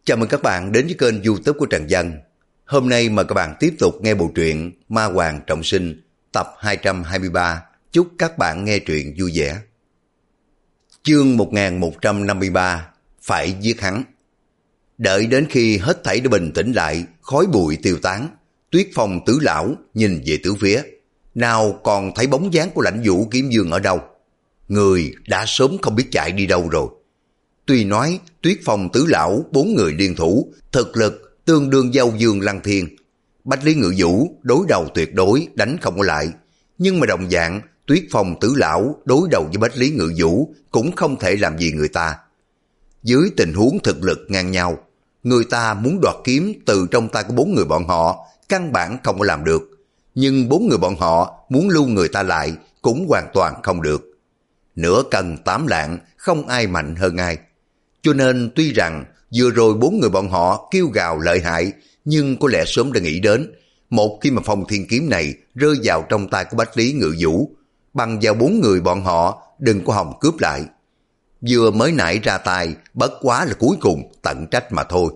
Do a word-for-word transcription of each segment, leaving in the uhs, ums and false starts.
Chào mừng các bạn đến với kênh YouTube của Trần Dân. Hôm nay mời các bạn tiếp tục nghe bộ truyện Ma Hoàng Trọng Sinh tập hai trăm hai mươi ba. Chúc các bạn nghe truyện vui vẻ. Chương một nghìn một trăm năm mươi ba. Phải giết hắn. Đợi đến khi hết thảy đã bình tĩnh lại, khói bụi tiêu tán, Tuyết Phong tứ lão nhìn về tứ phía. Nào còn thấy bóng dáng của Lãnh Vũ Kiếm Dương ở đâu? Người đã sớm không biết chạy đi đâu rồi. Tuy nói Tuyết Phong tứ lão bốn người liên thủ, thực lực tương đương Âu Dương Lăng Thiên, Bách Lý Ngự Vũ đối đầu tuyệt đối đánh không có lại, nhưng mà đồng dạng Tuyết Phong tứ lão đối đầu với Bách Lý Ngự Vũ cũng không thể làm gì người ta. Dưới tình huống thực lực ngang nhau, người ta muốn đoạt kiếm từ trong tay của bốn người bọn họ căn bản không có làm được, nhưng bốn người bọn họ muốn lưu người ta lại cũng hoàn toàn không được. Nửa cân tám lạng, không ai mạnh hơn ai. Cho nên tuy rằng vừa rồi bốn người bọn họ kêu gào lợi hại, nhưng có lẽ sớm đã nghĩ đến, một khi mà phong thiên kiếm này rơi vào trong tay của Bách Lý Ngự Vũ, bằng vào bốn người bọn họ đừng có hòng cướp lại. Vừa mới nãy ra tay, bất quá là cuối cùng tận trách mà thôi.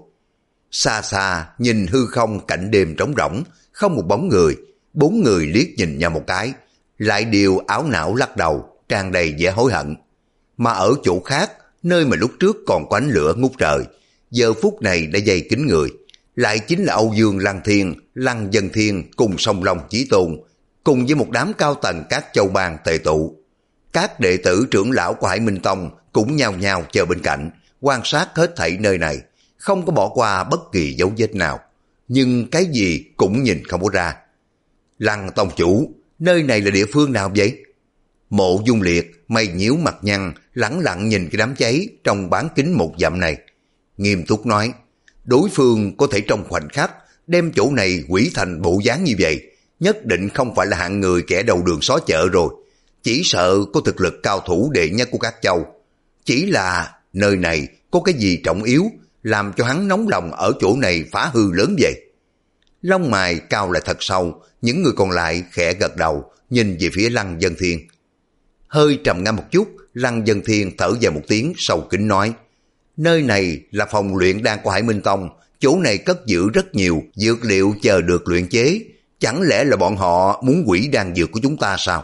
Xa xa nhìn hư không cảnh đêm trống rỗng, không một bóng người, bốn người liếc nhìn nhau một cái, lại đều áo não lắc đầu, tràn đầy vẻ hối hận. Mà ở chỗ khác, nơi mà lúc trước còn có ánh lửa ngút trời, giờ phút này đã dày kín người, lại chính là Âu Dương Lăng Thiên, Lăng Dân Thiên cùng Song Long Chí Tôn, cùng với một đám cao tầng các châu bang tề tụ. Các đệ tử trưởng lão của Hải Minh Tông cũng nhao nhao chờ bên cạnh, quan sát hết thảy nơi này, không có bỏ qua bất kỳ dấu vết nào, nhưng cái gì cũng nhìn không có ra. Lăng tông chủ, nơi này là địa phương nào vậy? Mộ Dung Liệt mày nhíu mặt nhăn, lẳng lặng nhìn cái đám cháy trong bán kính một dặm này, nghiêm túc nói, đối phương có thể trong khoảnh khắc đem chỗ này hủy thành bộ dáng như vậy, nhất định không phải là hạng người kẻ đầu đường xó chợ rồi, chỉ sợ có thực lực cao thủ đệ nhất của các châu. Chỉ là nơi này có cái gì trọng yếu làm cho hắn nóng lòng ở chỗ này phá hư lớn vậy? Lông mày cao lại thật sâu, những người còn lại khẽ gật đầu, nhìn về phía Lăng Dân Thiên. Hơi trầm ngâm một chút, Lăng Dân Thiên thở dài một tiếng sâu kín nói, nơi này là phòng luyện đan của Hải Minh Tông, chỗ này cất giữ rất nhiều dược liệu chờ được luyện chế, chẳng lẽ là bọn họ muốn hủy đan dược của chúng ta sao?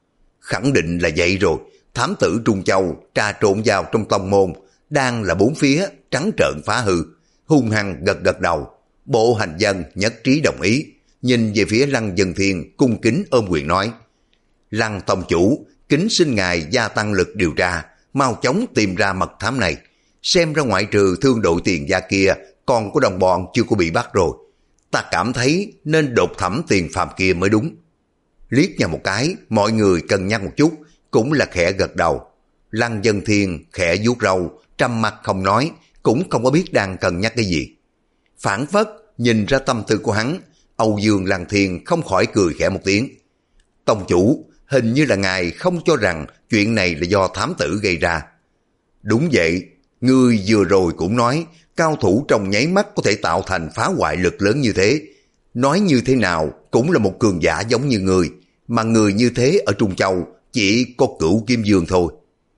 Khẳng định là vậy rồi, thám tử Trung Châu trà trộn vào trong tông môn, đang là bốn phía trắng trợn phá hư. Hung hăng gật gật đầu, bộ hành dân nhất trí đồng ý, nhìn về phía Lăng Dân Thiên cung kính ôm quyền nói, Lăng tông chủ, kính xin ngài gia tăng lực điều tra, mau chóng tìm ra mật thám này, xem ra ngoại trừ thương đội tiền gia kia, còn có đồng bọn chưa có bị bắt rồi, ta cảm thấy nên đột thẩm tiền phàm kia mới đúng. Liếc nhau một cái, mọi người cân nhắc một chút, cũng là khẽ gật đầu. Lăng Dân Thiên khẽ vuốt râu, trầm mặt không nói, cũng không có biết đang cân nhắc cái gì. Phản phất nhìn ra tâm tư của hắn, Âu Dương Lăng Thiên không khỏi cười khẽ một tiếng. Tông chủ, hình như là ngài không cho rằng chuyện này là do thám tử gây ra. Đúng vậy, ngươi vừa rồi cũng nói, cao thủ trong nháy mắt có thể tạo thành phá hoại lực lớn như thế. Nói như thế nào cũng là một cường giả giống như ngươi, mà người như thế ở Trung Châu chỉ có Cửu Kiếm Dương thôi.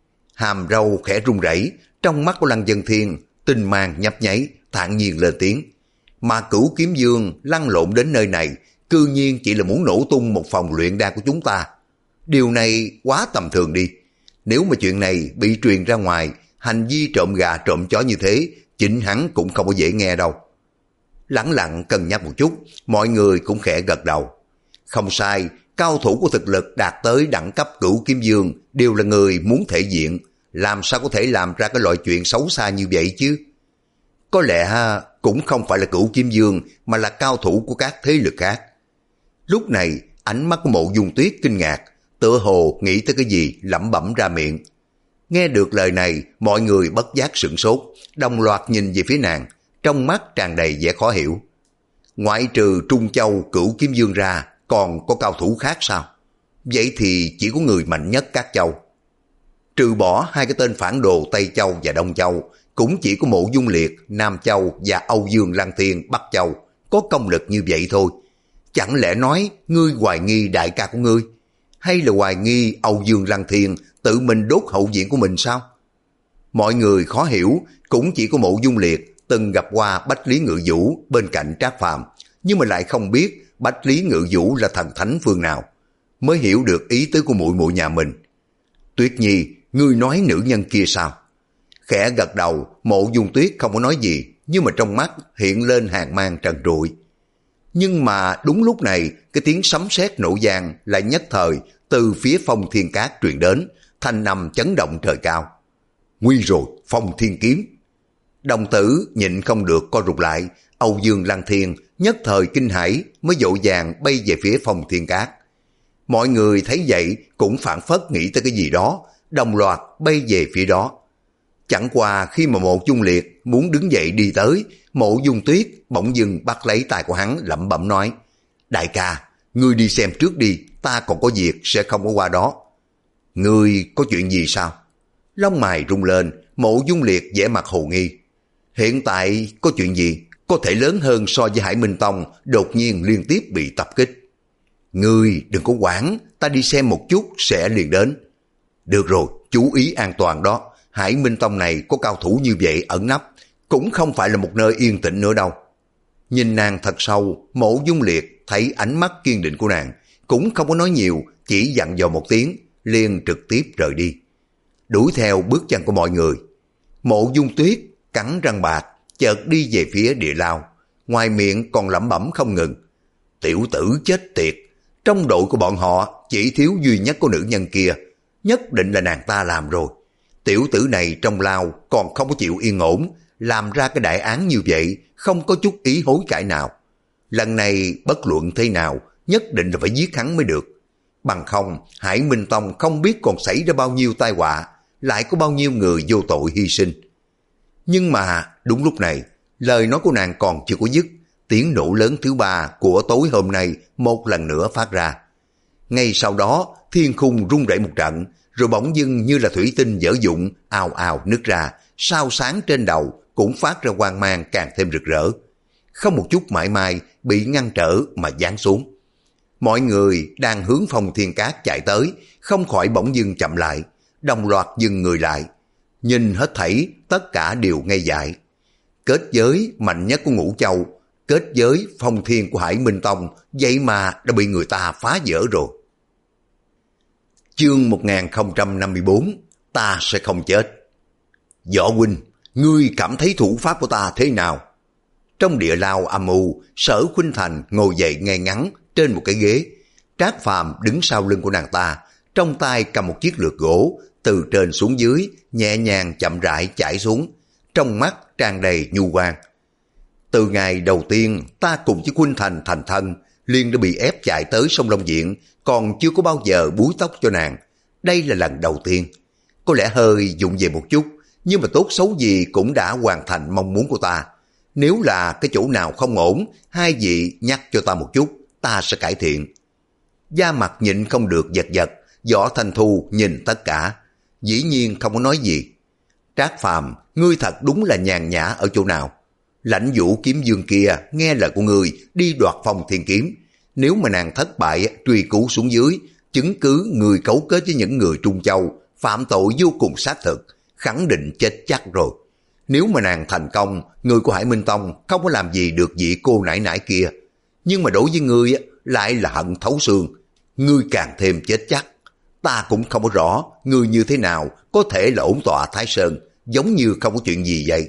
Hàm râu khẽ run rẩy, trong mắt của Lăng Dân Thiên tinh mang nhấp nháy, thản nhiên lên tiếng. Mà Cửu Kiếm Dương lăn lộn đến nơi này, cư nhiên chỉ là muốn nổ tung một phòng luyện đan của chúng ta. Điều này quá tầm thường đi. Nếu mà chuyện này bị truyền ra ngoài, hành vi trộm gà trộm chó như thế, chính hắn cũng không có dễ nghe đâu. Lẳng lặng cân nhắc một chút, mọi người cũng khẽ gật đầu. Không sai, cao thủ của thực lực đạt tới đẳng cấp Cửu Kiếm Dương đều là người muốn thể diện, làm sao có thể làm ra cái loại chuyện xấu xa như vậy chứ? Có lẽ ha, cũng không phải là Cửu Kiếm Dương, mà là cao thủ của các thế lực khác. Lúc này, ánh mắt của Mộ Dung Tuyết kinh ngạc, tựa hồ nghĩ tới cái gì lẩm bẩm ra miệng. Nghe được lời này, mọi người bất giác sửng sốt, đồng loạt nhìn về phía nàng, trong mắt tràn đầy vẻ khó hiểu. Ngoại trừ Trung Châu Cửu Kiếm Dương ra, còn có cao thủ khác sao? Vậy thì chỉ có người mạnh nhất các châu. Trừ bỏ hai cái tên phản đồ Tây Châu và Đông Châu, cũng chỉ có Mộ Dung Liệt, Nam Châu và Âu Dương Lăng Thiên, Bắc Châu có công lực như vậy thôi. Chẳng lẽ nói ngươi hoài nghi đại ca của ngươi? Hay là hoài nghi Âu Dương Lăng Thiên tự mình đốt hậu viện của mình sao? Mọi người khó hiểu, cũng chỉ có Mộ Dung Liệt từng gặp qua Bách Lý Ngự Vũ bên cạnh Trác Phàm, nhưng mà lại không biết Bách Lý Ngự Vũ là thần thánh phương nào, mới hiểu được ý tứ của muội muội nhà mình. Tuyết Nhi, ngươi nói nữ nhân kia sao? Khẽ gật đầu, Mộ Dung Tuyết không có nói gì, nhưng mà trong mắt hiện lên hàn mang trần trụi. Nhưng mà đúng lúc này, cái tiếng sấm sét nổ vang lại nhất thời từ phía Phong Thiên Cát truyền đến, thanh âm chấn động trời cao. Nguy rồi, Phong Thiên Kiếm. Đồng tử nhịn không được co rụt lại, Âu Dương Lăng Thiên nhất thời kinh hãi mới vội vàng bay về phía Phong Thiên Cát. Mọi người thấy vậy cũng phảng phất nghĩ tới cái gì đó, đồng loạt bay về phía đó. Chẳng qua khi mà Mộ Dung Liệt muốn đứng dậy đi tới, Mộ Dung Tuyết bỗng dưng bắt lấy tay của hắn lẩm bẩm nói, đại ca, ngươi đi xem trước đi, ta còn có việc sẽ không có qua đó. Ngươi có chuyện gì sao? Lông mày rung lên, Mộ Dung Liệt vẻ mặt hồ nghi. Hiện tại có chuyện gì có thể lớn hơn so với Hải Minh Tông đột nhiên liên tiếp bị tập kích? Ngươi đừng có quản, ta đi xem một chút sẽ liền đến. Được rồi, chú ý an toàn đó. Hải Minh Tông này có cao thủ như vậy ẩn nấp, cũng không phải là một nơi yên tĩnh nữa đâu. Nhìn nàng thật sâu, Mộ Dung Liệt thấy ánh mắt kiên định của nàng, cũng không có nói nhiều, chỉ dặn dò một tiếng, liền trực tiếp rời đi. Đuổi theo bước chân của mọi người, Mộ Dung Tuyết cắn răng bạc, chợt đi về phía địa lao, ngoài miệng còn lẩm bẩm không ngừng. Tiểu tử chết tiệt, trong đội của bọn họ chỉ thiếu duy nhất của nữ nhân kia, nhất định là nàng ta làm rồi. Tiểu tử này trong lao còn không có chịu yên ổn, làm ra cái đại án như vậy, không có chút ý hối cải nào. Lần này bất luận thế nào, nhất định là phải giết hắn mới được. Bằng không, Hải Minh Tông không biết còn xảy ra bao nhiêu tai họa, lại có bao nhiêu người vô tội hy sinh. Nhưng mà đúng lúc này, lời nói của nàng còn chưa có dứt, tiếng nổ lớn thứ ba của tối hôm nay một lần nữa phát ra. Ngay sau đó, thiên khung rung rẩy một trận, rồi bỗng dưng như là thủy tinh dở dụng, ào ào nứt ra, sao sáng trên đầu cũng phát ra quang mang càng thêm rực rỡ. Không một chút mãi mai bị ngăn trở mà giáng xuống. Mọi người đang hướng Phong Thiên Cát chạy tới, không khỏi bỗng dưng chậm lại, đồng loạt dừng người lại. Nhìn hết thảy, tất cả đều ngây dại. Kết giới mạnh nhất của Ngũ Châu, kết giới phong thiên của Hải Minh Tông, vậy mà đã bị người ta phá vỡ rồi. Chương một nghìn không trăm năm mươi bốn, ta sẽ không chết. Võ huynh, ngươi cảm thấy thủ pháp của ta thế nào? Trong địa lao âm u, Sở Khuynh Thành ngồi dậy ngay ngắn trên một cái ghế. Trác Phàm đứng sau lưng của nàng ta, trong tay cầm một chiếc lược gỗ, từ trên xuống dưới, nhẹ nhàng chậm rãi chảy xuống, trong mắt tràn đầy nhu quan. Từ ngày đầu tiên ta cùng với Khuynh Thành thành thân, liền đã bị ép chạy tới sông Long Diện, còn chưa có bao giờ búi tóc cho nàng. Đây là lần đầu tiên. Có lẽ hơi dụng về một chút, nhưng mà tốt xấu gì cũng đã hoàn thành mong muốn của ta. Nếu là cái chỗ nào không ổn, hai vị nhắc cho ta một chút, ta sẽ cải thiện. Da mặt nhịn không được giật giật, Võ Thanh Thu nhìn tất cả, dĩ nhiên không có nói gì. Trác Phàm, ngươi thật đúng là nhàn nhã ở chỗ nào? Lãnh Vũ Kiếm Dương kia nghe lời của ngươi đi đoạt Phong Thiên Kiếm. Nếu mà nàng thất bại truy cứu xuống dưới, chứng cứ người cấu kết với những người Trung Châu, phạm tội vô cùng xác thực, khẳng định chết chắc rồi. Nếu mà nàng thành công, người của Hải Minh Tông không có làm gì được vị cô nãi nãi kia. Nhưng mà đối với ngươi lại là hận thấu xương, ngươi càng thêm chết chắc. Ta cũng không có rõ ngươi như thế nào có thể là ổn tọa Thái Sơn, giống như không có chuyện gì vậy.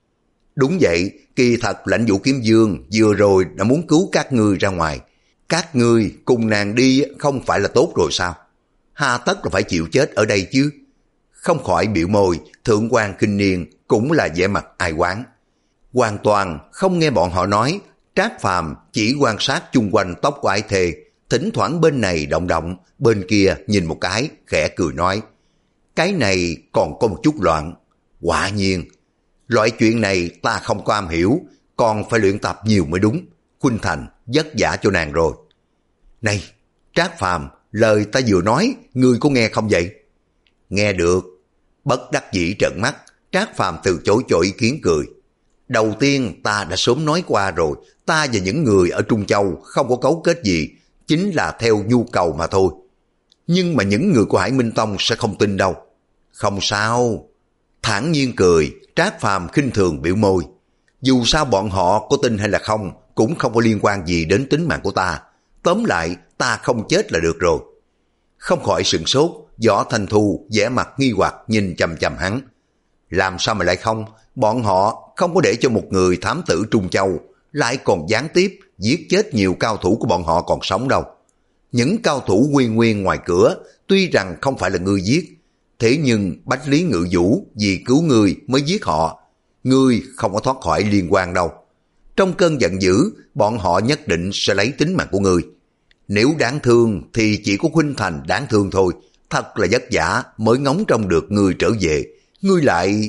Đúng vậy, kỳ thật Lãnh Vũ Kiếm Dương vừa rồi đã muốn cứu các ngươi ra ngoài. Các ngươi cùng nàng đi không phải là tốt rồi sao? Hà tất là phải chịu chết ở đây chứ? Không khỏi biểu môi, Thượng quan Kinh Niên cũng là vẻ mặt ai oán. Hoàn toàn không nghe bọn họ nói, Trác Phàm chỉ quan sát chung quanh tóc của Ái Thề, thỉnh thoảng bên này động động, bên kia nhìn một cái, khẽ cười nói. Cái này còn có một chút loạn. Quả nhiên, loại chuyện này ta không có am hiểu, còn phải luyện tập nhiều mới đúng. Khuynh Thành vất vả cho nàng rồi. Này, Trác Phàm, lời ta vừa nói, ngươi có nghe không vậy? Nghe được. Bất đắc dĩ trợn mắt, Trác Phàm từ chối cho ý kiến cười. Đầu tiên ta đã sớm nói qua rồi, ta và những người ở Trung Châu không có cấu kết gì, chính là theo nhu cầu mà thôi. Nhưng mà những người của Hải Minh Tông sẽ không tin đâu. Không sao. Thản nhiên cười, Trác Phàm khinh thường biểu môi. Dù sao bọn họ có tin hay là không, cũng không có liên quan gì đến tính mạng của ta. Tóm lại, ta không chết là được rồi. Không khỏi sửng sốt, Võ Thanh Thu vẻ mặt nghi hoặc nhìn chằm chằm hắn. Làm sao mà lại không? Bọn họ không có để cho một người thám tử Trung Châu lại còn gián tiếp giết chết nhiều cao thủ của bọn họ còn sống đâu. Những cao thủ nguyên nguyên ngoài cửa tuy rằng không phải là ngươi giết, thế nhưng Bách Lý Ngự Vũ vì cứu ngươi mới giết họ. Ngươi không có thoát khỏi liên quan đâu. Trong cơn giận dữ, bọn họ nhất định sẽ lấy tính mạng của ngươi. Nếu đáng thương thì chỉ có Khuynh Thành đáng thương thôi. Thật là vất vả mới ngóng trông được ngươi trở về. Ngươi lại...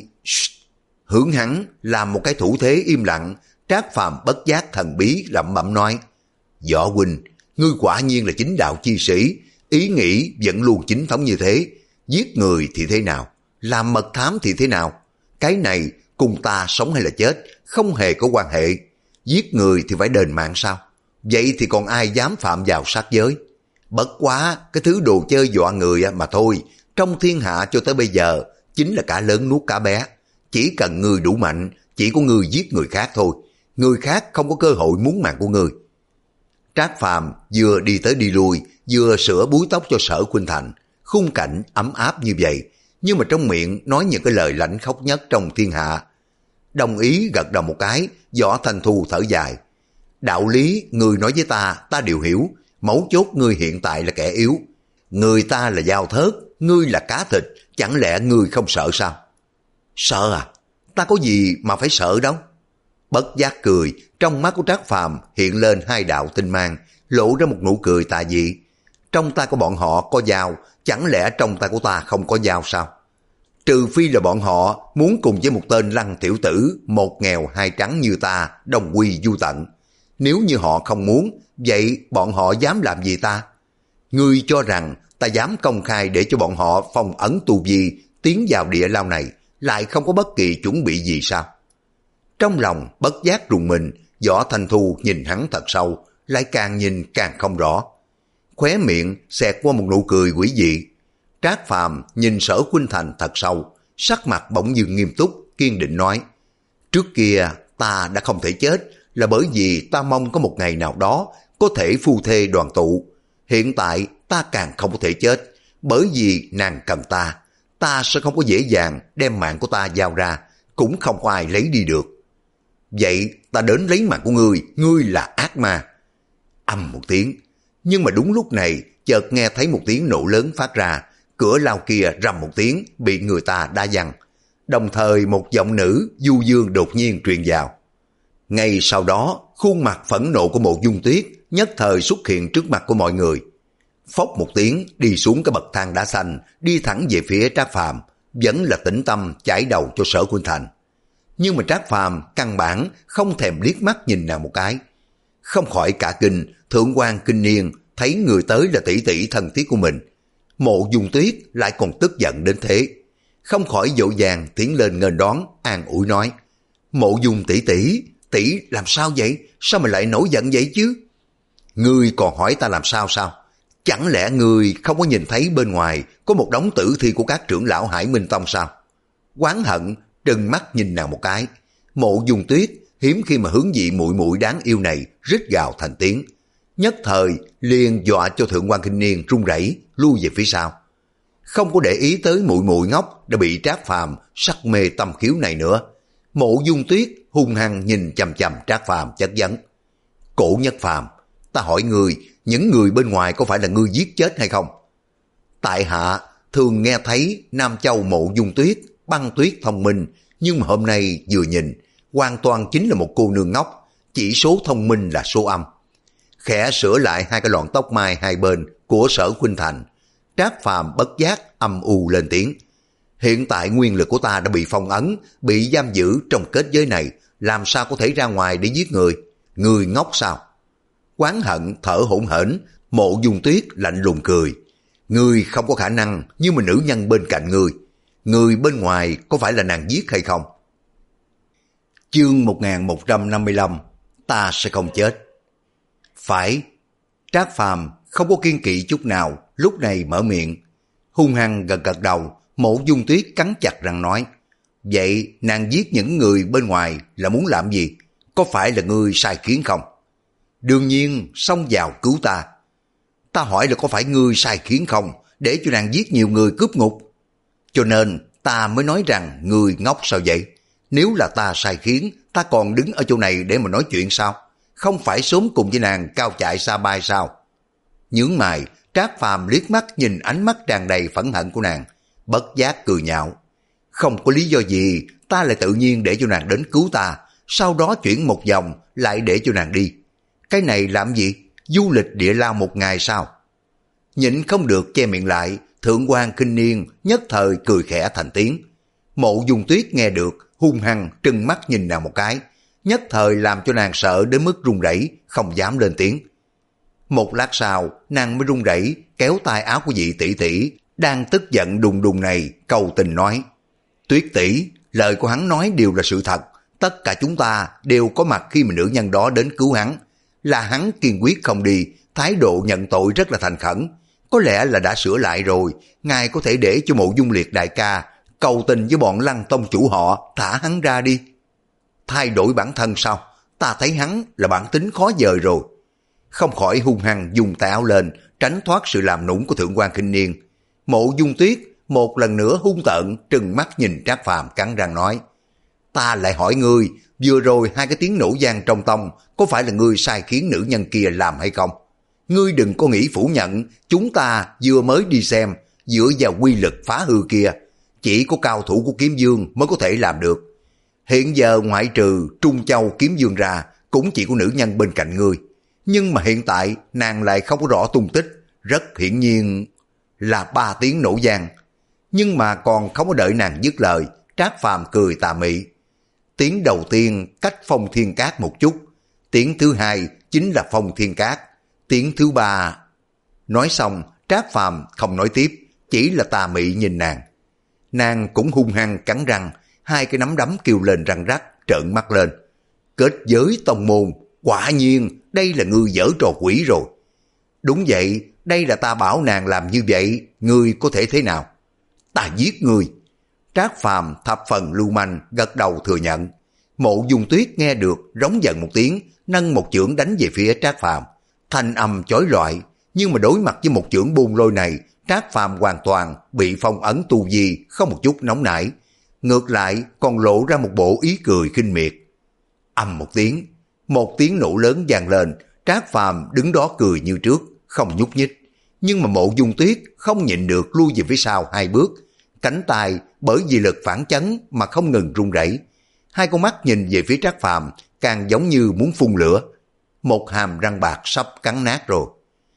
Hướng hắn làm một cái thủ thế im lặng. Trác Phàm bất giác thần bí lẩm bẩm nói: Võ huynh, ngươi quả nhiên là chính đạo chi sĩ, ý nghĩ vẫn luôn chính thống như thế. Giết người thì thế nào, làm mật thám thì thế nào, cái này cùng ta sống hay là chết không hề có quan hệ. Giết người thì phải đền mạng sao? Vậy thì còn ai dám phạm vào sát giới? Bất quá cái thứ đồ chơi dọa người mà thôi. Trong thiên hạ cho tới bây giờ chính là cả lớn nuốt cả bé. Chỉ cần ngươi đủ mạnh, chỉ có ngươi giết người khác thôi. Người khác không có cơ hội muốn mạng của ngươi. Trác Phàm vừa đi tới đi lui, vừa sửa búi tóc cho Sở Khuynh Thành. Khung cảnh ấm áp như vậy, nhưng mà trong miệng nói những cái lời lãnh khốc nhất trong thiên hạ. Đồng ý gật đầu một cái, Võ Thanh Thu thở dài. Đạo lý người nói với ta, ta đều hiểu. Mấu chốt ngươi hiện tại là kẻ yếu. Người ta là dao thớt, ngươi là cá thịt, chẳng lẽ ngươi không sợ sao? Sợ à? Ta có gì mà phải sợ đâu. Bất giác cười, trong mắt của Trác Phàm hiện lên hai đạo tinh mang, lộ ra một nụ cười tà dị. Trong tay của bọn họ có dao, chẳng lẽ trong tay của ta không có dao sao? Trừ phi là bọn họ muốn cùng với một tên lăng tiểu tử, một nghèo hai trắng như ta, đồng quy du tận. Nếu như họ không muốn, vậy bọn họ dám làm gì ta? Ngươi cho rằng ta dám công khai để cho bọn họ phong ấn tu vi, tiến vào địa lao này, lại không có bất kỳ chuẩn bị gì sao? Trong lòng bất giác rùng mình, Võ Thanh Thu nhìn hắn thật sâu, lại càng nhìn càng không rõ. Khóe miệng xẹt qua một nụ cười quỷ dị. Trác Phàm nhìn Sở Khuynh Thành thật sâu, sắc mặt bỗng dưng nghiêm túc, kiên định nói: Trước kia ta đã không thể chết là bởi vì ta mong có một ngày nào đó có thể phu thê đoàn tụ. Hiện tại ta càng không có thể chết, bởi vì nàng cần ta. Ta sẽ không có dễ dàng đem mạng của ta giao ra, cũng không có ai lấy đi được. Vậy ta đến lấy mạng của ngươi, ngươi là ác ma. Âm một tiếng, nhưng mà đúng lúc này chợt nghe thấy một tiếng nổ lớn phát ra, cửa lao kia rầm một tiếng bị người ta đá văng. Đồng thời một giọng nữ du dương đột nhiên truyền vào. Ngay sau đó, khuôn mặt phẫn nộ của Mộ Dung Tuyết nhất thời xuất hiện trước mặt của mọi người. Phốc một tiếng đi xuống cái bậc thang đá xanh, đi thẳng về phía Trác Phàm, vẫn là tĩnh tâm chải đầu cho Sở Khuynh Thành. Nhưng mà Trác Phàm căn bản không thèm liếc mắt nhìn nào một cái. Không khỏi cả kinh, Thượng quan Kinh Niên thấy người tới là tỷ tỷ thân thiết của mình. Mộ Dung Tuyết lại còn tức giận đến thế, không khỏi vội vàng tiến lên nghênh đón, an ủi nói: Mộ Dung tỷ tỷ, tỷ làm sao vậy? Sao mà lại nổi giận vậy chứ? Ngươi còn hỏi ta làm sao sao? Chẳng lẽ ngươi không có nhìn thấy bên ngoài có một đống tử thi của các trưởng lão Hải Minh Tông sao? Oán hận trừng mắt nhìn nàng một cái. Mộ Dung Tuyết hiếm khi mà hướng dị muội muội đáng yêu này rít gào thành tiếng, nhất thời liền dọa cho Thượng quan Kinh Niên run rẩy lui về phía sau, không có để ý tới muội muội ngốc đã bị Trác Phàm sắc mê tâm khiếu này nữa. Mộ Dung Tuyết hung hăng nhìn chằm chằm Trác Phàm chất vấn: Cổ Nhất Phàm, ta hỏi người, những người bên ngoài có phải là ngươi giết chết hay không? Tại hạ thường nghe thấy Nam Châu Mộ Dung Tuyết băng tuyết thông minh, nhưng mà hôm nay vừa nhìn, hoàn toàn chính là một cô nương ngốc, chỉ số thông minh là số âm. Khẽ sửa lại hai cái lọn tóc mai hai bên của Sở Khuynh Thành, Trác Phàm bất giác âm u lên tiếng: Hiện tại nguyên lực của ta đã bị phong ấn, bị giam giữ trong kết giới này, làm sao có thể ra ngoài để giết người? Người ngốc sao? Oán hận thở hổn hển, Mộ Dung Tuyết lạnh lùng cười: Ngươi không có khả năng, nhưng mà nữ nhân bên cạnh ngươi, người bên ngoài có phải là nàng giết hay không? Chương một nghìn một trăm năm mươi lăm, ta sẽ không chết. Phải. Trác Phàm không có kiên kỵ chút nào, lúc này mở miệng hung hăng gật gật đầu. Mộ Dung Tuyết cắn chặt răng nói: Vậy nàng giết những người bên ngoài là muốn làm gì? Có phải là ngươi sai khiến không? Đương nhiên, xông vào cứu ta. Ta hỏi là có phải ngươi sai khiến không, để cho nàng giết nhiều người cướp ngục? Cho nên ta mới nói rằng ngươi ngốc sao vậy? Nếu là ta sai khiến, ta còn đứng ở chỗ này để mà nói chuyện sao? Không phải sớm cùng với nàng cao chạy xa bay sao? Nhướng mày, Trác Phàm liếc mắt nhìn ánh mắt tràn đầy phẫn hận của nàng, bất giác cười nhạo. Không có lý do gì, ta lại tự nhiên để cho nàng đến cứu ta, sau đó chuyển một vòng lại để cho nàng đi. Cái này làm gì? Du lịch địa lao một ngày sao? Nhịn không được che miệng lại, Thượng quan Kinh Niên nhất thời cười khẽ thành tiếng. Mộ Dung Tuyết nghe được, hung hăng trừng mắt nhìn nàng một cái, nhất thời làm cho nàng sợ đến mức run rẩy, không dám lên tiếng. Một lát sau, nàng mới run rẩy kéo tay áo của vị tỷ tỷ đang tức giận đùng đùng này, cầu tình nói: Tuyết tỷ, lời của hắn nói đều là sự thật, tất cả chúng ta đều có mặt khi mà nữ nhân đó đến cứu hắn, là hắn kiên quyết không đi, thái độ nhận tội rất là thành khẩn, có lẽ là đã sửa lại rồi, ngài có thể để cho Mộ Dung Liệt đại ca cầu tình với bọn Lăng tông chủ họ thả hắn ra đi. Thay đổi bản thân sao? Ta thấy hắn là bản tính khó dời rồi. Không khỏi hung hăng dùng tay áo lên, tránh thoát sự làm nũng của Thượng quan Kinh Niên. Mộ Dung Tuyết một lần nữa hung tợn trừng mắt nhìn Trác Phàm, cắn răng nói: Ta lại hỏi ngươi, vừa rồi hai cái tiếng nổ vang trong tông, có phải là ngươi sai khiến nữ nhân kia làm hay không? Ngươi đừng có nghĩ phủ nhận, chúng ta vừa mới đi xem, dựa vào quy lực phá hư kia, chỉ có cao thủ của Kiếm Dương mới có thể làm được. Hiện giờ ngoại trừ Trung Châu Kiếm Dương ra, cũng chỉ có nữ nhân bên cạnh ngươi. Nhưng mà hiện tại nàng lại không có rõ tung tích, rất hiển nhiên là ba tiếng nổ vang. Nhưng mà còn không có đợi nàng dứt lời, Trác Phàm cười tà mị. Tiếng đầu tiên cách Phong Thiên Cát một chút, tiếng thứ hai chính là Phong Thiên Cát, tiếng thứ ba... Nói xong, Trác Phàm không nói tiếp, chỉ là tà mị nhìn nàng. Nàng cũng hung hăng cắn răng, hai cái nắm đấm kêu lên răng rắc, trợn mắt lên. Kết giới tông môn, quả nhiên đây là ngươi giở trò quỷ rồi. Đúng vậy, đây là ta bảo nàng làm như vậy, ngươi có thể thế nào? Ta giết ngươi. Trác Phàm thập phần lưu manh gật đầu thừa nhận. Mộ Dung Tuyết nghe được rống giận một tiếng, nâng một chưởng đánh về phía Trác Phàm. Thanh âm chói lọi, nhưng mà đối mặt với một chưởng buôn lôi này, Trác Phàm hoàn toàn bị phong ấn tu vi, không một chút nóng nảy, ngược lại còn lộ ra một bộ ý cười khinh miệt. Ầm một tiếng, một tiếng nổ lớn vang lên, Trác Phàm đứng đó cười như trước, không nhúc nhích. Nhưng mà Mộ Dung Tuyết không nhịn được lui về phía sau hai bước, cánh tay bởi vì lực phản chấn mà không ngừng run rẩy. Hai con mắt nhìn về phía Trác Phàm càng giống như muốn phun lửa. Một hàm răng bạc sắp cắn nát rồi.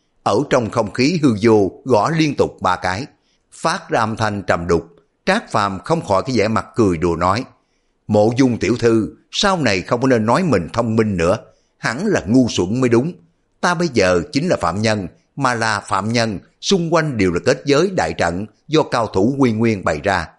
Ở trong không khí hư vô gõ liên tục ba cái, phát ra âm thanh trầm đục. Trác Phàm không khỏi cái vẻ mặt cười đùa nói: Mộ Dung tiểu thư, sau này không có nên nói mình thông minh nữa, hẳn là ngu xuẩn mới đúng. Ta bây giờ chính là phạm nhân, mà là phạm nhân, xung quanh đều là kết giới đại trận do cao thủ Quy Nguyên bày ra.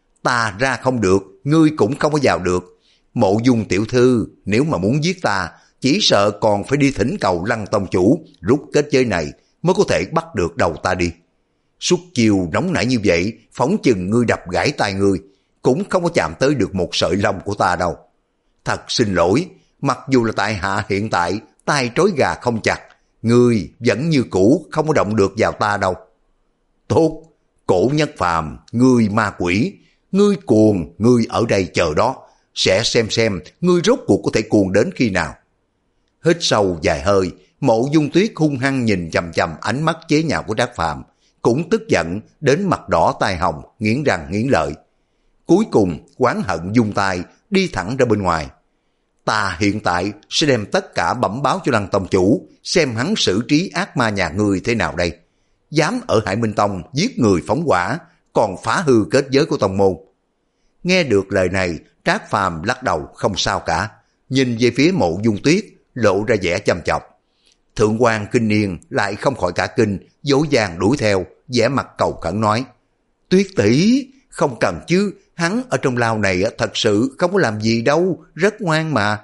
Ta ra không được, ngươi cũng không có vào được. Mộ Dung tiểu thư, nếu mà muốn giết ta, chỉ sợ còn phải đi thỉnh cầu Lăng tông chủ rút kết giới này mới có thể bắt được đầu ta đi. Xuất chiều nóng nảy như vậy, phóng chừng ngươi đập gãy tay ngươi, cũng không có chạm tới được một sợi lông của ta đâu. Thật xin lỗi, mặc dù là tại hạ hiện tại tay trói gà không chặt, ngươi vẫn như cũ không có động được vào ta đâu. Tốt, Cổ Nhất Phàm, ngươi ma quỷ, ngươi cuồng, ngươi ở đây chờ đó, sẽ xem xem ngươi rốt cuộc có thể cuồng đến khi nào. Hít sâu vài hơi, Mộ Dung Tuyết hung hăng nhìn chằm chằm ánh mắt chế nhạo của Trác Phàm, cũng tức giận đến mặt đỏ tai hồng, nghiến răng nghiến lợi. Cuối cùng oán hận dung tay đi thẳng ra bên ngoài. Ta hiện tại sẽ đem tất cả bẩm báo cho Lăng tông chủ, xem hắn xử trí ác ma nhà ngươi thế nào đây. Dám ở Hải Minh Tông giết người phóng hỏa, còn phá hư kết giới của tông môn. Nghe được lời này, Trác Phàm lắc đầu không sao cả, nhìn về phía Mộ Dung Tuyết lộ ra vẻ chăm chọc. Thượng quan Kinh Niên lại không khỏi cả kinh, dỗ dàng đuổi theo, vẻ mặt cầu khẩn nói: Tuyết tỷ, không cần chứ, hắn ở trong lao này thật sự không có làm gì đâu, rất ngoan mà.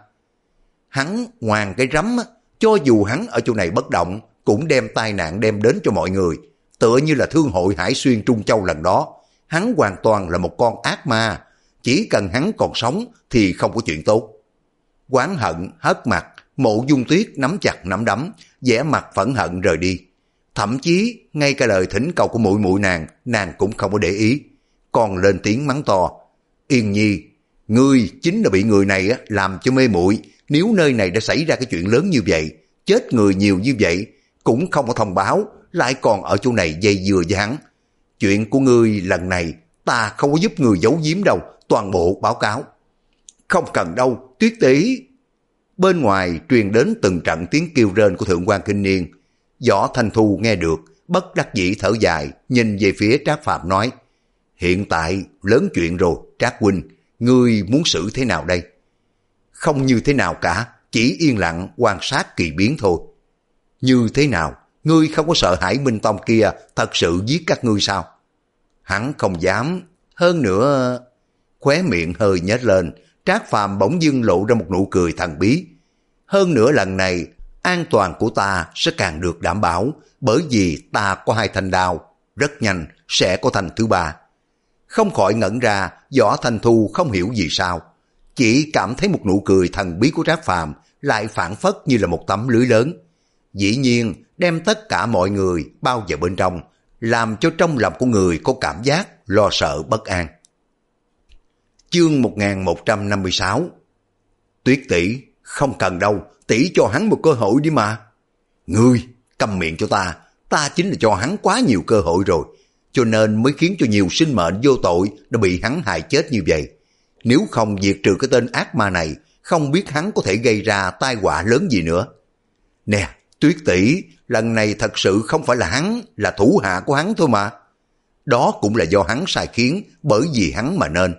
Hắn ngoan cái rắm, cho dù hắn ở chỗ này bất động, cũng đem tai nạn đem đến cho mọi người, tựa như là thương hội Hải Xuyên Trung Châu lần đó. Hắn hoàn toàn là một con ác ma, chỉ cần hắn còn sống thì không có chuyện tốt. Oán hận hất mặt, Mộ Dung Tuyết nắm chặt nắm đấm, vẻ mặt phẫn hận rời đi. Thậm chí ngay cả lời thỉnh cầu của muội muội nàng, nàng cũng không có để ý, còn lên tiếng mắng to: Yên Nhi, ngươi chính là bị người này làm cho mê muội. Nếu nơi này đã xảy ra cái chuyện lớn như vậy, chết người nhiều như vậy, cũng không có thông báo, lại còn ở chỗ này dây dưa với hắn. Chuyện của ngươi lần này ta không có giúp người giấu giếm đâu, toàn bộ báo cáo. Không cần đâu, Tuyết tỷ. Bên ngoài truyền đến từng trận tiếng kêu rên của Thượng quan Kinh Niên. Võ Thanh Thu nghe được, bất đắc dĩ thở dài, nhìn về phía Trác Phàm nói: Hiện tại lớn chuyện rồi, Trác huynh, ngươi muốn xử thế nào đây? Không như thế nào cả, chỉ yên lặng quan sát kỳ biến thôi. Như thế nào? Ngươi không có sợ Hải Minh Tông kia thật sự giết các ngươi sao? Hắn không dám. Hơn nữa, khóe miệng hơi nhếch lên, Trác Phàm bỗng dưng lộ ra một nụ cười thần bí. Hơn nữa lần này, an toàn của ta sẽ càng được đảm bảo, bởi vì ta có hai thanh đao, rất nhanh sẽ có thanh thứ ba. Không khỏi ngẩn ra, Võ Thanh Thu không hiểu gì sao, chỉ cảm thấy một nụ cười thần bí của Trác Phàm lại phảng phất như là một tấm lưới lớn, dĩ nhiên đem tất cả mọi người bao vào bên trong, làm cho trong lòng của người có cảm giác lo sợ bất an. Chương một nghìn một trăm năm mươi sáu. Tuyết tỷ, không cần đâu, tỷ cho hắn một cơ hội đi mà. Ngươi, câm miệng cho ta, ta chính là cho hắn quá nhiều cơ hội rồi, cho nên mới khiến cho nhiều sinh mệnh vô tội đã bị hắn hại chết như vậy. Nếu không diệt trừ cái tên ác ma này, không biết hắn có thể gây ra tai họa lớn gì nữa. Nè, Tuyết tỷ, lần này thật sự không phải là hắn, là thủ hạ của hắn thôi mà. Đó cũng là do hắn sai khiến, bởi vì hắn mà nên.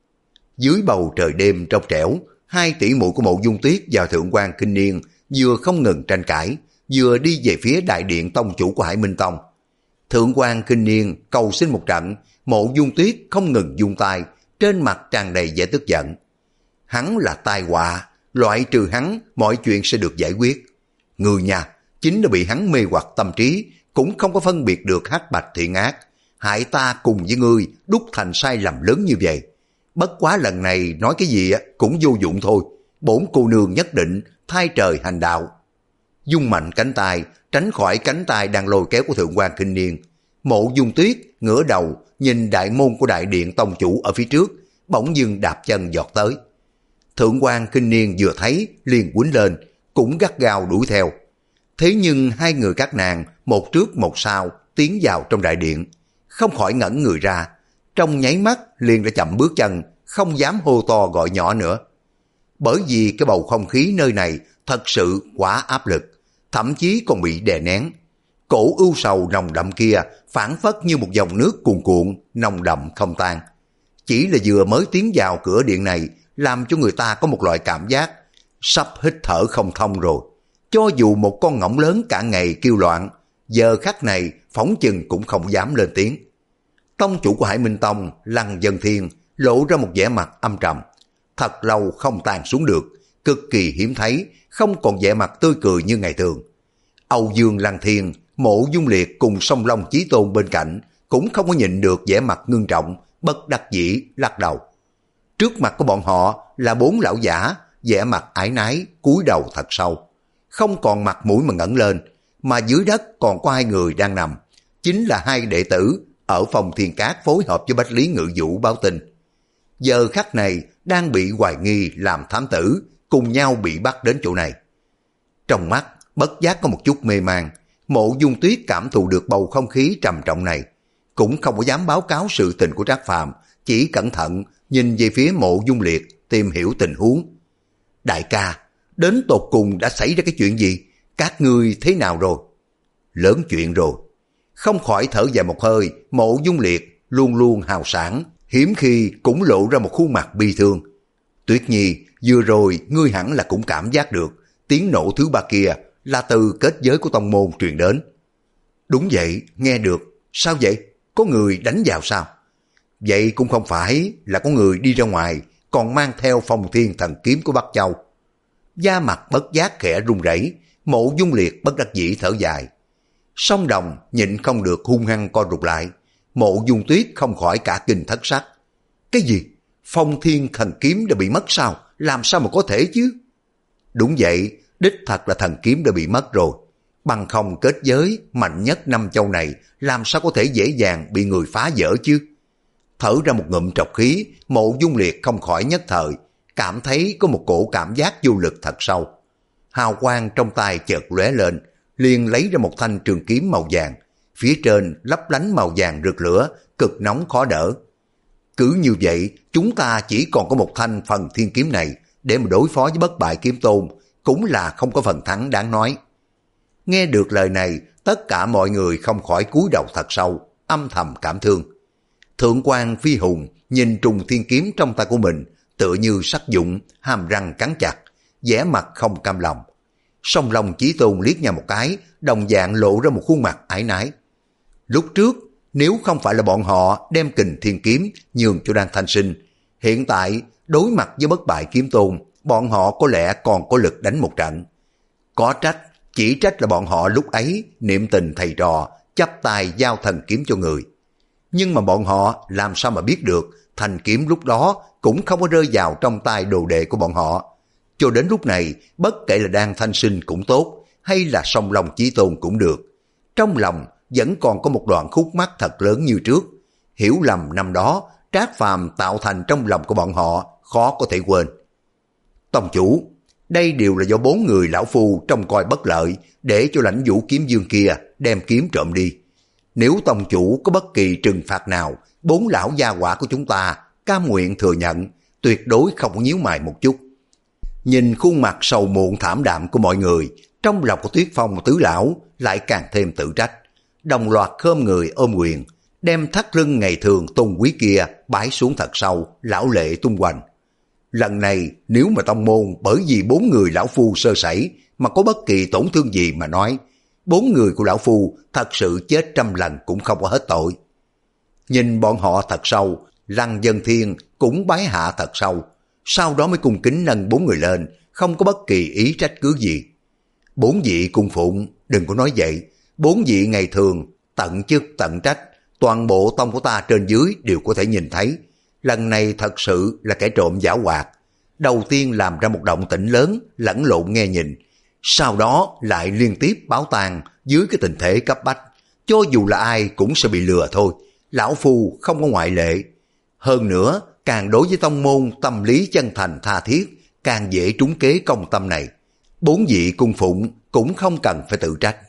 Dưới bầu trời đêm trong trẻo, hai tỷ muội của Mộ Dung Tuyết và Thượng quan Kinh Niên vừa không ngừng tranh cãi, vừa đi về phía đại điện tông chủ của Hải Minh Tông. Thượng quan Kinh Niên cầu xin một trận, Mộ Dung Tuyết không ngừng vung tay, trên mặt tràn đầy vẻ tức giận. Hắn là tai họa, loại trừ hắn, mọi chuyện sẽ được giải quyết. Người nhà chính là bị hắn mê hoặc tâm trí, cũng không có phân biệt được hắc bạch thiện ác, hại ta cùng với ngươi đúc thành sai lầm lớn như vậy. Bất quá lần này nói cái gì cũng vô dụng thôi, bổn cô nương nhất định thay trời hành đạo. Dung mạnh cánh tay, tránh khỏi cánh tay đang lôi kéo của Thượng quan Kinh Niên. Mộ Dung Tuyết ngửa đầu nhìn đại môn của đại điện tông chủ ở phía trước, bỗng dưng đạp chân giọt tới. Thượng quan Kinh Niên vừa thấy liền quýnh lên, cũng gắt gao đuổi theo. Thế nhưng hai người các nàng một trước một sau tiến vào trong đại điện, không khỏi ngẩn người ra, trong nháy mắt liền đã chậm bước chân, không dám hô to gọi nhỏ nữa. Bởi vì cái bầu không khí nơi này thật sự quá áp lực, thậm chí còn bị đè nén. Cổ ưu sầu nồng đậm kia phảng phất như một dòng nước cuồn cuộn, nồng đậm không tan. Chỉ là vừa mới tiến vào cửa điện này, làm cho người ta có một loại cảm giác sắp hít thở không thông rồi. Cho dù một con ngỗng lớn cả ngày kêu loạn, giờ khắc này phóng chừng cũng không dám lên tiếng. Tông chủ của Hải Minh Tông, Lăng Vân Thiên, lộ ra một vẻ mặt âm trầm. Thật lâu không tàn xuống được, cực kỳ hiếm thấy, không còn vẻ mặt tươi cười như ngày thường. Âu Dương Lăng Thiên, Mộ Dung Liệt cùng Song Long Chí Tôn bên cạnh, cũng không có nhịn được vẻ mặt ngưng trọng, bất đắc dĩ lắc đầu. Trước mặt của bọn họ là bốn lão giả, vẻ mặt ái nái, cúi đầu thật sâu, không còn mặt mũi mà ngẩng lên, mà dưới đất còn có hai người đang nằm, chính là hai đệ tử ở phòng Thiên Cát phối hợp với Bách Lý Ngự Vũ báo tin. Giờ khắc này đang bị hoài nghi làm thám tử, cùng nhau bị bắt đến chỗ này. Trong mắt bất giác có một chút mê man, Mộ Dung Tuyết cảm thụ được bầu không khí trầm trọng này, cũng không có dám báo cáo sự tình của Trác Phàm, chỉ cẩn thận nhìn về phía Mộ Dung Liệt tìm hiểu tình huống. Đại ca, đến tột cùng đã xảy ra cái chuyện gì? Các ngươi thế nào rồi? Lớn chuyện rồi. Không khỏi thở dài một hơi, Mộ Dung Liệt luôn luôn hào sảng, hiếm khi cũng lộ ra một khuôn mặt bi thương. Tuyết Nhi, vừa rồi ngươi hẳn là cũng cảm giác được, tiếng nổ thứ ba kia là từ kết giới của tông môn truyền đến. Đúng vậy, nghe được. Sao vậy? Có người đánh vào sao? Vậy cũng không phải là có người đi ra ngoài, còn mang theo Phong Thiên Thần Kiếm của Bắc Châu. Da mặt bất giác khẽ run rẩy, Mộ Dung Liệt bất đắc dĩ thở dài. Song Đồng nhịn không được hung hăng co rụt lại, Mộ Dung Tuyết không khỏi cả kinh thất sắc. Cái gì? Phong Thiên Thần Kiếm đã bị mất sao? Làm sao mà có thể chứ? Đúng vậy, đích thật là thần kiếm đã bị mất rồi. Bằng không kết giới mạnh nhất năm châu này làm sao có thể dễ dàng bị người phá vỡ chứ? Thở ra một ngụm trọc khí, Mộ Dung Liệt không khỏi nhất thời, cảm thấy có một cổ cảm giác vô lực thật sâu. Hào quang trong tay chợt lóe lên, liền lấy ra một thanh trường kiếm màu vàng, phía trên lấp lánh màu vàng rực lửa, cực nóng khó đỡ. Cứ như vậy, chúng ta chỉ còn có một thanh phần thiên kiếm này để mà đối phó với bất bại kiếm tôn, cũng là không có phần thắng đáng nói. Nghe được lời này, tất cả mọi người không khỏi cúi đầu thật sâu, âm thầm cảm thương. Thượng quan Phi Hùng nhìn trùng thiên kiếm trong tay của mình, tựa như sắc dụng, hàm răng cắn chặt, vẻ mặt không cam lòng. Song Long Chí Tôn liếc nhau một cái, đồng dạng lộ ra một khuôn mặt ái nái. Lúc trước, nếu không phải là bọn họ đem kình thiên kiếm nhường cho Đan Thanh Sinh, hiện tại đối mặt với bất bại kiếm tôn, bọn họ có lẽ còn có lực đánh một trận. Có trách, chỉ trách là bọn họ lúc ấy niệm tình thầy trò, chắp tay giao thần kiếm cho người. Nhưng mà bọn họ làm sao mà biết được thanh kiếm lúc đó cũng không có rơi vào trong tay đồ đệ của bọn họ. Cho đến lúc này, bất kể là Đan Thanh Sinh cũng tốt, hay là Song Long Chí Tôn cũng được, trong lòng vẫn còn có một đoạn khúc mắc thật lớn như trước. Hiểu lầm năm đó, Trác Phàm tạo thành trong lòng của bọn họ, khó có thể quên. Tông chủ, đây đều là do bốn người lão phu trông coi bất lợi, để cho Lãnh Vũ Kiếm Dương kia đem kiếm trộm đi. Nếu tông chủ có bất kỳ trừng phạt nào, bốn lão gia hỏa của chúng ta cam nguyện thừa nhận, tuyệt đối không có nhíu mày một chút. Nhìn khuôn mặt sầu muộn thảm đạm của mọi người, trong lòng của Tuyết Phong tứ lão lại càng thêm tự trách, đồng loạt khom người ôm quyền, đem thắt lưng ngày thường tôn quý kia bái xuống thật sâu, lão lệ tung hoành. Lần này nếu mà tông môn bởi vì bốn người lão phu sơ sẩy mà có bất kỳ tổn thương gì mà nói, bốn người của lão phu thật sự chết trăm lần cũng không có hết tội. Nhìn bọn họ thật sâu, Lăng Dân Thiên cũng bái hạ thật sâu, sau đó mới cung kính nâng bốn người lên, không có bất kỳ ý trách cứ gì. Bốn vị cung phụng, đừng có nói vậy, bốn vị ngày thường tận chức tận trách, toàn bộ tông của ta trên dưới đều có thể nhìn thấy. Lần này thật sự là kẻ trộm giảo hoạt, đầu tiên làm ra một động tĩnh lớn, lẫn lộn nghe nhìn, sau đó lại liên tiếp báo tang dưới cái tình thế cấp bách. Cho dù là ai cũng sẽ bị lừa thôi, lão phu không có ngoại lệ. Hơn nữa, càng đối với tông môn tâm lý chân thành tha thiết, càng dễ trúng kế công tâm này. Bốn vị cung phụng cũng không cần phải tự trách.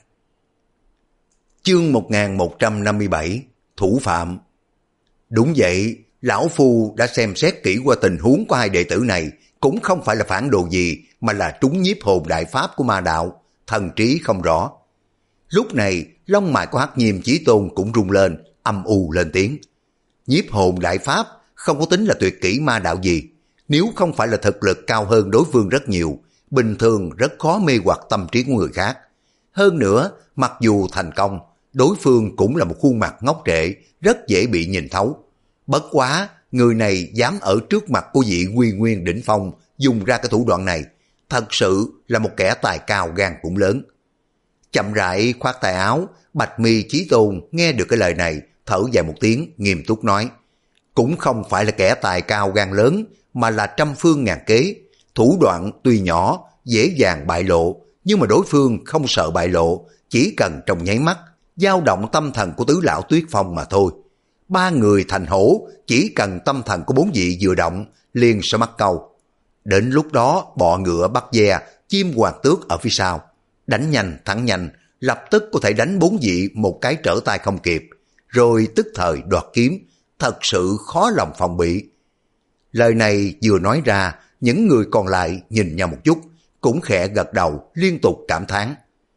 Chương một nghìn một trăm năm mươi bảy, Thủ Phạm. Đúng vậy, lão phu đã xem xét kỹ qua tình huống của hai đệ tử này, cũng không phải là phản đồ gì, mà là trúng nhiếp hồn đại pháp của ma đạo, thần trí không rõ. Lúc này, lông mày của Hắc Nhiêm Chí Tôn cũng rung lên, âm u lên tiếng. Nhiếp hồn đại pháp không có tính là tuyệt kỹ ma đạo gì, nếu không phải là thực lực cao hơn đối phương rất nhiều, bình thường rất khó mê hoặc tâm trí của người khác. Hơn nữa, mặc dù thành công, đối phương cũng là một khuôn mặt ngốc trệ, rất dễ bị nhìn thấu. Bất quá, người này dám ở trước mặt của vị Quy Nguyên đỉnh phong dùng ra cái thủ đoạn này, thật sự là một kẻ tài cao gan cũng lớn. Chậm rãi khoát tay áo, Bạch Mi Chí Tôn nghe được cái lời này, thở dài một tiếng, nghiêm túc nói. Cũng không phải là kẻ tài cao gan lớn, mà là trăm phương ngàn kế. Thủ đoạn tuy nhỏ, dễ dàng bại lộ, nhưng mà đối phương không sợ bại lộ, chỉ cần trong nháy mắt, dao động tâm thần của tứ lão Tuyết Phong mà thôi. Ba người thành hổ, chỉ cần tâm thần của bốn vị vừa động, liền sẽ mắc câu. Đến lúc đó, bọ ngựa bắt ve, chim hoàng tước ở phía sau. Đánh nhanh, thắng nhanh, lập tức có thể đánh bốn vị một cái trở tay không kịp, rồi tức thời đoạt kiếm, thật sự khó lòng phòng bị. Lời này vừa nói ra, những người còn lại nhìn nhau một chút, cũng khẽ gật đầu, liên tục cảm thán.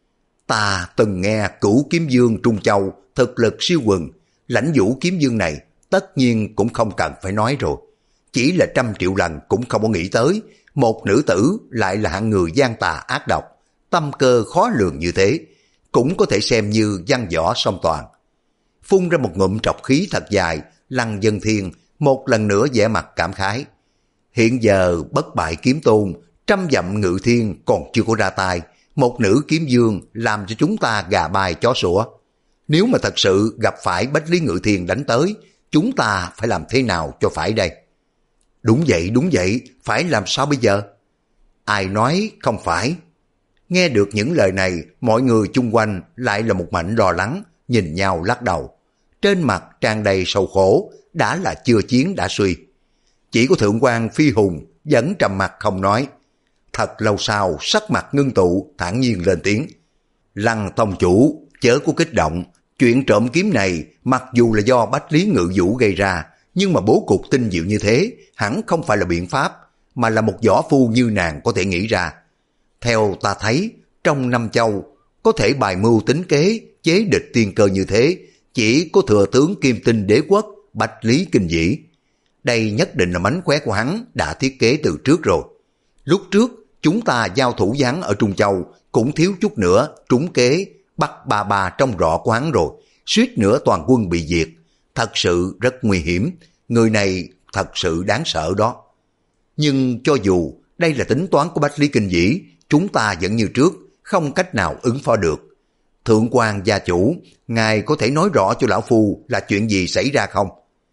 Ta từng nghe Cửu Kiếm Dương Trung Châu thực lực siêu quần, Lãnh Vũ Kiếm Dương này tất nhiên cũng không cần phải nói rồi. Chỉ là trăm triệu lần cũng không có nghĩ tới, một nữ tử lại là hạng người gian tà ác độc, tâm cơ khó lường như thế, cũng có thể xem như văn võ song toàn. Phun ra một ngụm trọc khí thật dài, Lăng Dân Thiên một lần nữa vẻ mặt cảm khái. Hiện giờ bất bại kiếm tôn, trăm dặm ngự thiên còn chưa có ra tay, một nữ kiếm dương làm cho chúng ta gà bay chó sủa. Nếu mà thật sự gặp phải Bách Lý Ngự Thiên đánh tới, chúng ta phải làm thế nào cho phải đây? Đúng vậy, đúng vậy, phải làm sao bây giờ? Ai nói không phải? Nghe được những lời này, mọi người chung quanh lại là một mảnh lo lắng, nhìn nhau lắc đầu. Trên mặt tràn đầy sầu khổ, đã là chưa chiến đã suy. Chỉ có Thượng quan Phi Hùng vẫn trầm mặt không nói. Thật lâu sau, sắc mặt ngưng tụ, thản nhiên lên tiếng. Lăng tông chủ, chớ có kích động. Chuyện trộm kiếm này, mặc dù là do Bách Lý Ngự Vũ gây ra, nhưng mà bố cục tinh diệu như thế, hẳn không phải là biện pháp, mà là một võ phu như nàng có thể nghĩ ra. Theo ta thấy, trong năm châu, có thể bài mưu tính kế, chế địch tiên cơ như thế, chỉ có thừa tướng Kim Tinh Đế Quốc, Bách Lý Kinh Dĩ. Đây nhất định là mánh khóe của hắn đã thiết kế từ trước rồi. Lúc trước, chúng ta giao thủ gián ở Trung Châu, cũng thiếu chút nữa, trúng kế, bắt ba ba trong rõ của hắn rồi, suýt nữa toàn quân bị diệt. Thật sự rất nguy hiểm, người này thật sự đáng sợ đó. Nhưng cho dù đây là tính toán của Bách Lý Kinh Dĩ, chúng ta vẫn như trước, không cách nào ứng phó được. Thượng quan gia chủ, ngài có thể nói rõ cho lão phu là chuyện gì xảy ra không?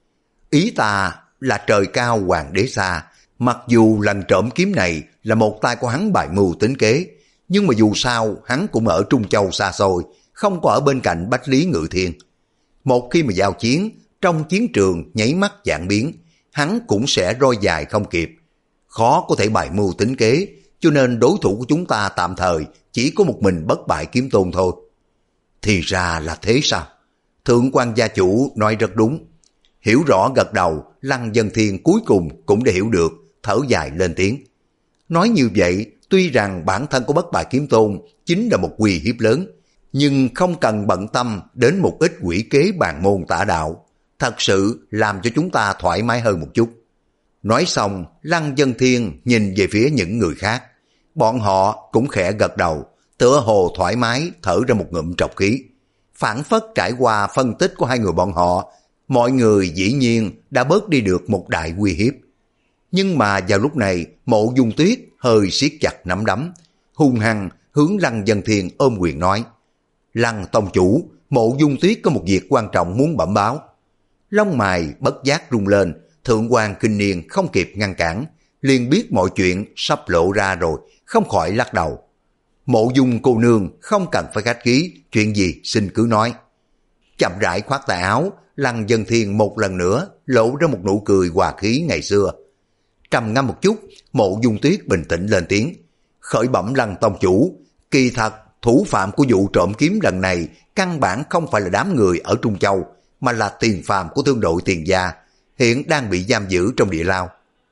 Ý ta là trời cao hoàng đế xa, mặc dù lần trộm kiếm này là một tay của hắn bài mưu tính kế, nhưng mà dù sao hắn cũng ở Trung Châu xa xôi, không có ở bên cạnh Bách Lý Ngự Thiên. Một khi mà giao chiến, trong chiến trường nháy mắt dạng biến, hắn cũng sẽ roi dài không kịp. Khó có thể bài mưu tính kế, cho nên đối thủ của chúng ta tạm thời chỉ có một mình bất bại Kiếm Tôn thôi. Thì ra là thế sao? Thượng quan gia chủ nói rất đúng. Hiểu rõ gật đầu, Lăng Vân Thiên cuối cùng cũng đã hiểu được, thở dài lên tiếng. Nói như vậy, tuy rằng bản thân của bất bại Kiếm Tôn chính là một uy hiếp lớn, nhưng không cần bận tâm đến một ít quỷ kế bàn môn tả đạo, thật sự làm cho chúng ta thoải mái hơn một chút. Nói xong, Lăng Vân Thiên nhìn về phía những người khác. Bọn họ cũng khẽ gật đầu, tựa hồ thoải mái thở ra một ngụm trọc khí. Phản phất trải qua phân tích của hai người bọn họ, mọi người dĩ nhiên đã bớt đi được một đại uy hiếp. Nhưng mà vào lúc này, Mộ Dung Tuyết hơi siết chặt nắm đấm, hung hăng hướng Lăng Vân Thiên ôm quyền nói. Lăng tông chủ, Mộ Dung Tuyết có một việc quan trọng muốn bẩm báo. Lông mày bất giác rung lên, Thượng quan Kinh Niên không kịp ngăn cản, liền biết mọi chuyện sắp lộ ra rồi, không khỏi lắc đầu. Mộ Dung cô nương không cần phải khách khí, chuyện gì xin cứ nói. Chậm rãi khoát tay áo, Lăng Vân Thiên một lần nữa lộ ra một nụ cười hòa khí ngày xưa. Trầm ngâm một chút, Mộ Dung Tuyết bình tĩnh lên tiếng. Khởi bẩm Lăng tông chủ, kỳ thật thủ phạm của vụ trộm kiếm lần này căn bản không phải là đám người ở Trung Châu, mà là tiền phàm của thương đội Tiền Gia, hiện đang bị giam giữ trong địa lao.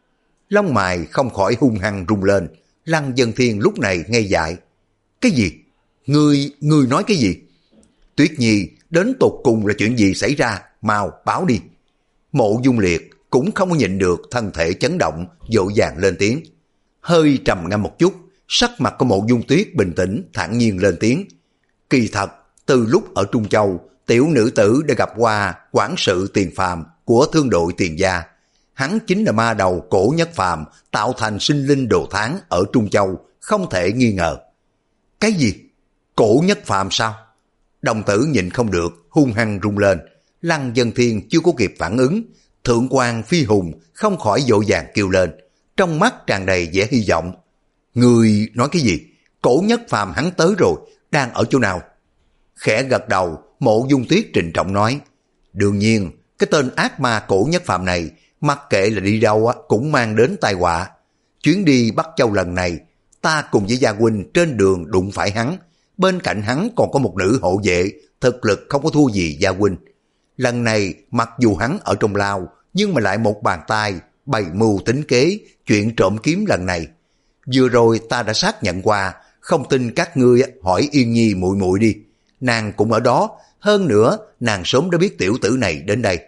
Lông mày không khỏi hung hăng rung lên, Lăng Vân Thiên lúc này ngây dại. Cái gì? Ngươi, ngươi nói cái gì? Tuyết Nhi, đến tột cùng là chuyện gì xảy ra? Mau báo đi. Mộ Dung Liệt cũng không có nhịn được, thân thể chấn động, vội vàng lên tiếng. Hơi trầm ngâm một chút, sắc mặt của Mộ Dung Tuyết bình tĩnh, thản nhiên lên tiếng. Kỳ thật, từ lúc ở Trung Châu, tiểu nữ tử đã gặp qua quản sự Tiền Phàm của thương đội Tiền Gia. Hắn chính là ma đầu Cổ Nhất Phàm tạo thành sinh linh đồ tháng ở Trung Châu, không thể nghi ngờ. Cái gì? Cổ Nhất Phàm sao? Đồng tử nhìn không được, hung hăng rung lên. Lăng Vân Thiên chưa có kịp phản ứng, Thượng quan Phi Hùng không khỏi vội vàng kêu lên, trong mắt tràn đầy vẻ hy vọng. Người nói cái gì? Cổ Nhất Phàm hắn tới rồi, đang ở chỗ nào? Khẽ gật đầu, Mộ Dung Tuyết trịnh trọng nói. Đương nhiên, cái tên ác ma Cổ Nhất Phàm này, mặc kệ là đi đâu cũng mang đến tai họa. Chuyến đi Bắc Châu lần này, ta cùng với gia huynh trên đường đụng phải hắn, bên cạnh hắn còn có một nữ hộ vệ, thực lực không có thua gì gia huynh. Lần này mặc dù hắn ở trong lao, nhưng mà lại một bàn tay bày mưu tính kế chuyện trộm kiếm lần này. Vừa rồi ta đã xác nhận qua, không tin các ngươi hỏi Yên Nhi muội muội đi, nàng cũng ở đó, hơn nữa nàng sớm đã biết tiểu tử này đến đây.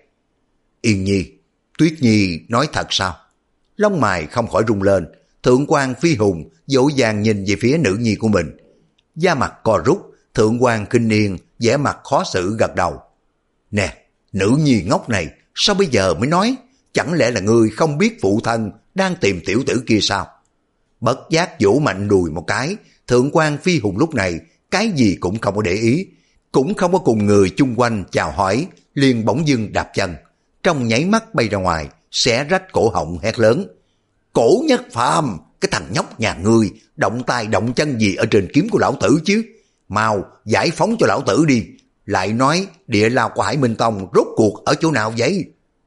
Yên Nhi, Tuyết Nhi nói thật sao? Lông mày không khỏi rung lên, Thượng quan Phi Hùng dỗ dàng nhìn về phía nữ nhi của mình. Da mặt co rút, Thượng quan Kinh Niên vẻ mặt khó xử gật đầu. Nè, nữ nhi ngốc này, sao bây giờ mới nói? Chẳng lẽ là ngươi không biết phụ thân đang tìm tiểu tử kia sao? Bất giác vỗ mạnh đùi một cái, Thượng quan Phi Hùng lúc này cái gì cũng không có để ý, cũng không có cùng người chung quanh chào hỏi, liền bỗng dưng đạp chân, trong nháy mắt bay ra ngoài, xé rách cổ họng hét lớn. Cổ Nhất Phàm, cái thằng nhóc nhà ngươi, động tay động chân gì ở trên kiếm của lão tử chứ? Mau giải phóng cho lão tử đi. Lại nói địa lao của Hải Minh Tông rốt cuộc ở chỗ nào vậy?